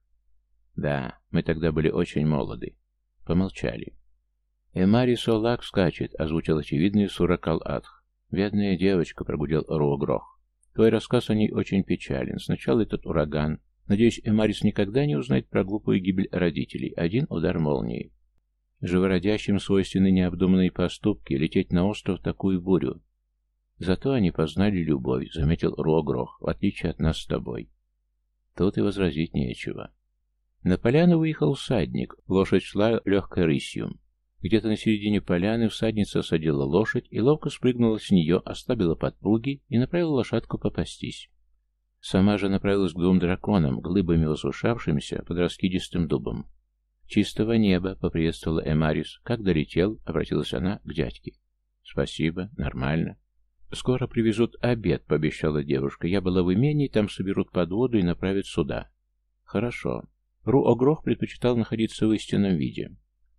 «Да, мы тогда были очень молоды». Помолчали. «Эмари Солак скачет», — озвучил очевидный Суракал Адх. «Бедная девочка», — прогудел Руогрох. «Твой рассказ о ней очень печален. Сначала этот ураган. Надеюсь, Эмарис никогда не узнает про глупую гибель родителей. Один удар молнии. Живородящим свойственны необдуманные поступки, лететь на остров в такую бурю. Зато они познали любовь», — заметил Руогрох, — «в отличие от нас с тобой». Тут и возразить нечего. На поляну выехал всадник. Лошадь шла легкой рысью. Где-то на середине поляны всадница осадила лошадь и ловко спрыгнула с нее, ослабила подпруги и направила лошадку попастись. Сама же направилась к двум драконам, глыбами возвышавшимся под раскидистым дубом. «Чистого неба», — поприветствовала Эмарис. «Как долетел?» — обратилась она к дядьке. «Спасибо, нормально». «Скоро привезут обед», — пообещала девушка. «Я была в имении, там соберут подводу и направят сюда». «Хорошо». Руогрох предпочитал находиться в истинном виде.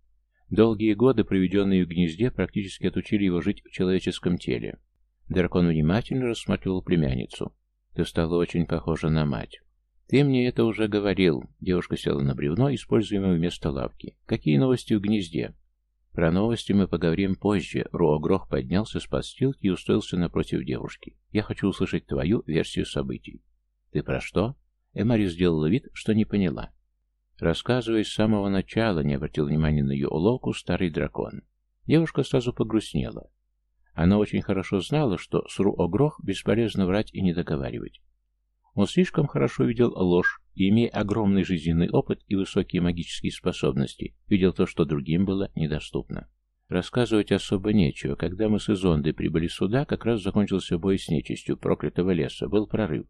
Долгие годы, проведенные в гнезде, практически отучили его жить в человеческом теле. Дракон внимательно рассматривал племянницу. «Ты стала очень похожа на мать». «Ты мне это уже говорил». Девушка села на бревно, используемое вместо лавки. «Какие новости в гнезде?» «Про новости мы поговорим позже». Руогрох поднялся с подстилки и устроился напротив девушки. «Я хочу услышать твою версию событий». «Ты про что?» Эмари сделала вид, что не поняла. Рассказывай с самого начала, не обратил внимания на ее уловку старый дракон. Девушка сразу погрустнела. Она очень хорошо знала, что с Руогрох бесполезно врать и не договаривать. Он слишком хорошо видел ложь и, имея огромный жизненный опыт и высокие магические способности, видел то, что другим было недоступно. Рассказывать особо нечего. Когда мы с Изондой прибыли сюда, как раз закончился бой с нечистью проклятого леса. Был прорыв.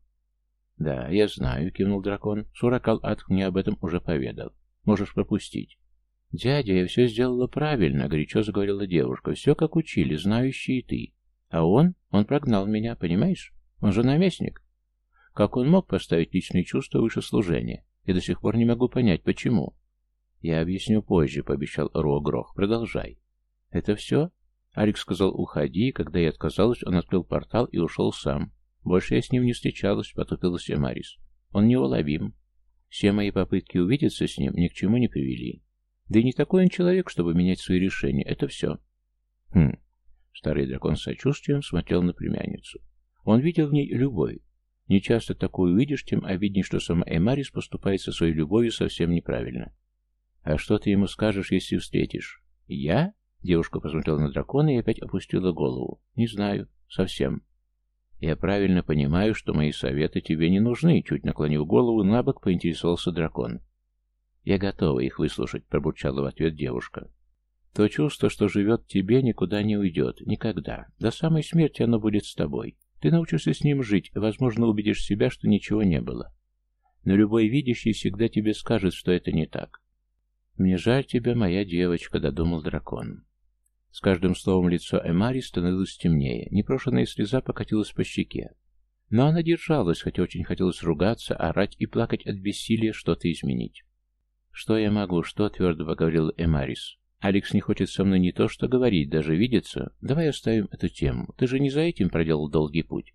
«Да, я знаю», — кивнул дракон. «Суракал Адх мне об этом уже поведал. Можешь пропустить». «Дядя, я все сделала правильно», — горячо заговорила девушка. «Все как учили, знающий и ты. А он? Он прогнал меня, понимаешь? Он же наместник. Как он мог поставить личные чувства выше служения? Я до сих пор не могу понять, почему». «Я объясню позже», — пообещал Руогрох. «Продолжай». «Это все?» Алекс сказал «уходи», и когда я отказалась, он открыл портал и ушел сам. Больше я с ним не встречалась, потупилась Эмарис. Он неуловим. Все мои попытки увидеться с ним ни к чему не привели. Да и не такой он человек, чтобы менять свои решения. Это все. Хм. Старый дракон с сочувствием смотрел на племянницу. Он видел в ней любовь. Не часто такую увидишь, тем обиднее, что сама Эмарис поступает со своей любовью совсем неправильно. А что ты ему скажешь, если встретишь? Я? Девушка посмотрела на дракона и опять опустила голову. Не знаю. Совсем. «Я правильно понимаю, что мои советы тебе не нужны», — чуть наклонив голову, набок поинтересовался дракон. «Я готова их выслушать», — пробурчала в ответ девушка. «То чувство, что живет в тебе, никуда не уйдет. Никогда. До самой смерти оно будет с тобой. Ты научишься с ним жить, и, возможно, убедишь себя, что ничего не было. Но любой видящий всегда тебе скажет, что это не так». «Мне жаль тебя, моя девочка», — додумал дракон. С каждым словом лицо Эмари становилось темнее, непрошенная слеза покатилась по щеке. Но она держалась, хотя очень хотелось ругаться, орать и плакать от бессилия что-то изменить. «Что я могу, что?» — твердо поговорила Эмарис. «Алекс не хочет со мной не то что говорить, даже видеться. Давай оставим эту тему. Ты же не за этим проделал долгий путь».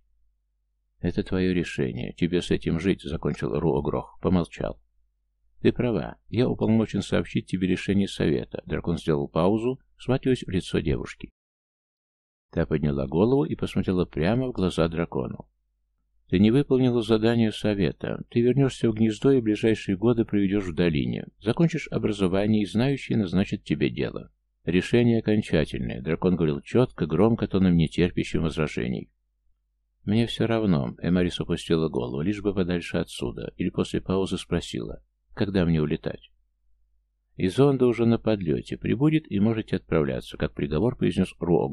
«Это твое решение. Тебе с этим жить», — закончил Руогрох. Помолчал. «Ты права. Я уполномочен сообщить тебе решение совета». Дракон сделал паузу, всматриваясь в лицо девушки. Та подняла голову и посмотрела прямо в глаза дракону. «Ты не выполнила задание совета. Ты вернешься в гнездо и в ближайшие годы проведешь в долине. Закончишь образование, и знающий назначит тебе дело. Решение окончательное». Дракон говорил четко, громко, тоном нетерпящим возражений. «Мне все равно», — Эмарис опустила голову, лишь бы подальше отсюда, или после паузы спросила. «Когда мне улетать?» «Изонда уже на подлете. Прибудет и можете отправляться», — как приговор произнес Руогрох,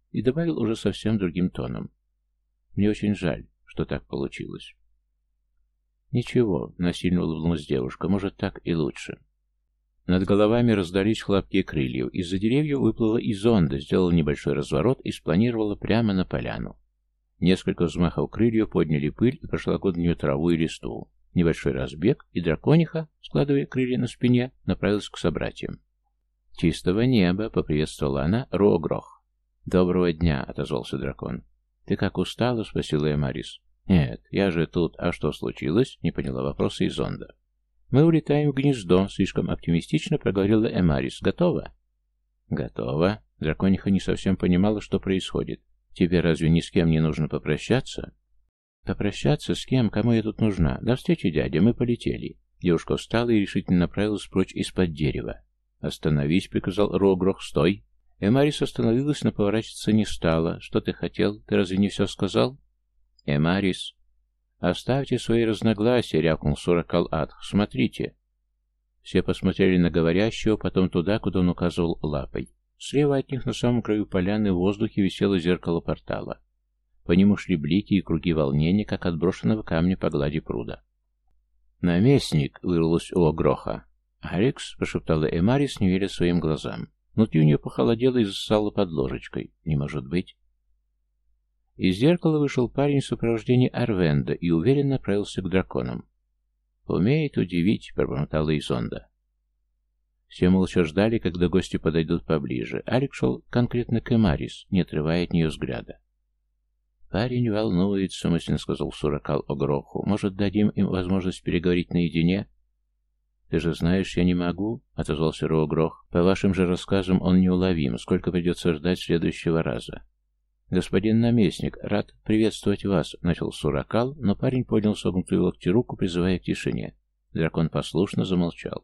и добавил уже совсем другим тоном. «Мне очень жаль, что так получилось». «Ничего», — насильно улыбнулась девушка, — «может, так и лучше». Над головами раздались хлопки крыльев. Из-за деревьев выплыла Изонда, сделала небольшой разворот и спланировала прямо на поляну. Несколько взмахов крыльев подняли пыль и прошлогоднюю траву и листву. Небольшой разбег, и дракониха, складывая крылья на спине, направилась к собратьям. «Чистого неба!» — поприветствовала она Руогрох. «Доброго дня!» — отозвался дракон. «Ты как устала?» — спросила Эмарис. «Нет, я же тут. А что случилось?» — не поняла вопроса Изонда. «Мы улетаем в гнездо», — слишком оптимистично проговорила Эмарис. «Готово?» «Готово». Дракониха не совсем понимала, что происходит. «Тебе разве ни с кем не нужно попрощаться?» «Попрощаться? С кем? Кому я тут нужна? До встречи, дядя, мы полетели». Девушка встала и решительно направилась прочь из-под дерева. «Остановись», — приказал Руогрох. «Стой». Эмарис остановилась, но поворачиваться не стала. «Что ты хотел? Ты разве не все сказал?» «Эмарис». «Оставьте свои разногласия», — рявкнул Суракал-Адх. «Смотрите». Все посмотрели на говорящего, потом туда, куда он указывал лапой. Слева от них на самом краю поляны в воздухе висело зеркало портала. По нему шли блики и круги волнения, как от брошенного камня по глади пруда. «Наместник!» — вырвалось у Огроха. «Алекс?» — прошептала Эмарис, не веря своим глазам. Внутри у нее похолодело и засало под ложечкой. «Не может быть!» Из зеркала вышел парень в сопровождении Арвенда и уверенно направился к драконам. «Умеет удивить», — пробормотала Изонда. Все молча ждали, когда гости подойдут поближе. Алекс шел конкретно к Эмарис, не отрывая от нее взгляда. «Парень волнуется», — мысленно сказал Суракал Огроху. «Может, дадим им возможность переговорить наедине?» «Ты же знаешь, я не могу», — отозвался Руогрох. «По вашим же рассказам он неуловим. Сколько придется ждать следующего раза?» «Господин наместник, рад приветствовать вас», — начал Суракал, но парень поднял согнутую локти руку, призывая к тишине. Дракон послушно замолчал.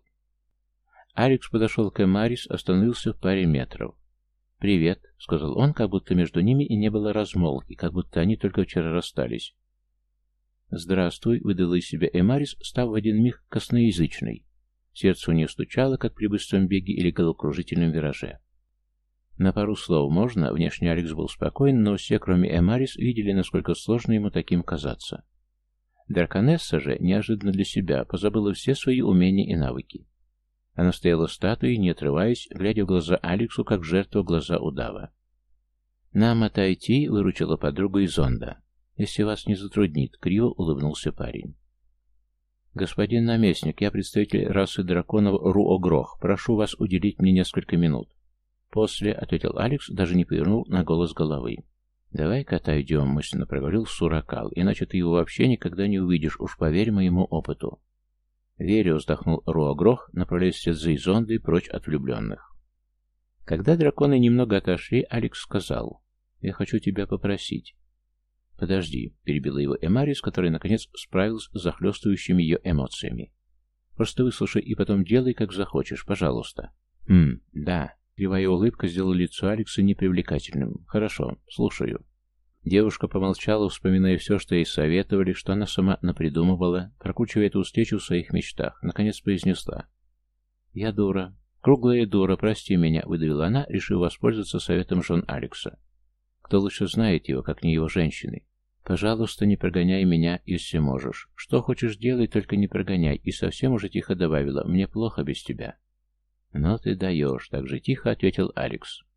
Алекс подошел к Эмарис, остановился в паре метров. «Привет», — сказал он, как будто между ними и не было размолвки, как будто они только вчера расстались. «Здравствуй», — выдала из себя Эмарис, став в один миг косноязычной. Сердце у нее стучало, как при быстром беге или головокружительном вираже. «На пару слов можно?» Внешне Алекс был спокоен, но все, кроме Эмарис, видели, насколько сложно ему таким казаться. Драконесса же, неожиданно для себя, позабыла все свои умения и навыки. Она стояла статуей, не отрываясь, глядя в глаза Алексу, как жертва в глаза удава. «Нам отойти», — выручила подругу Изонда. «Если вас не затруднит», — криво улыбнулся парень. «Господин наместник, я представитель расы драконов Руогрох. Прошу вас уделить мне несколько минут». «После», — ответил Алекс, даже не повернул на голос головы. «Давай-ка отойдем», — мысленно проговорил Суракал, «иначе ты его вообще никогда не увидишь, уж поверь моему опыту». «Верю», — вздохнул Руогрох, направляясь вслед за Изондой прочь от влюбленных. Когда драконы немного отошли, Алекс сказал: «Я хочу тебя попросить». «Подожди», — перебила его Эмарис, которая, наконец, справилась с захлестывающими ее эмоциями. «Просто выслушай и потом делай, как захочешь, пожалуйста». «Хм, да». Кривая улыбка сделала лицо Алекса непривлекательным. «Хорошо, слушаю». Девушка помолчала, вспоминая все, что ей советовали, что она сама напридумывала, прокручивая эту встречу в своих мечтах. Наконец произнесла: «Я дура. Круглая дура, прости меня», — выдавила она, решив воспользоваться советом жен Алекса. «Кто лучше знает его, как не его женщины? Пожалуйста, не прогоняй меня, если можешь. Что хочешь делай, только не прогоняй». И совсем уже тихо добавила: «Мне плохо без тебя». «Но ты даешь», — так же тихо ответил Алекс.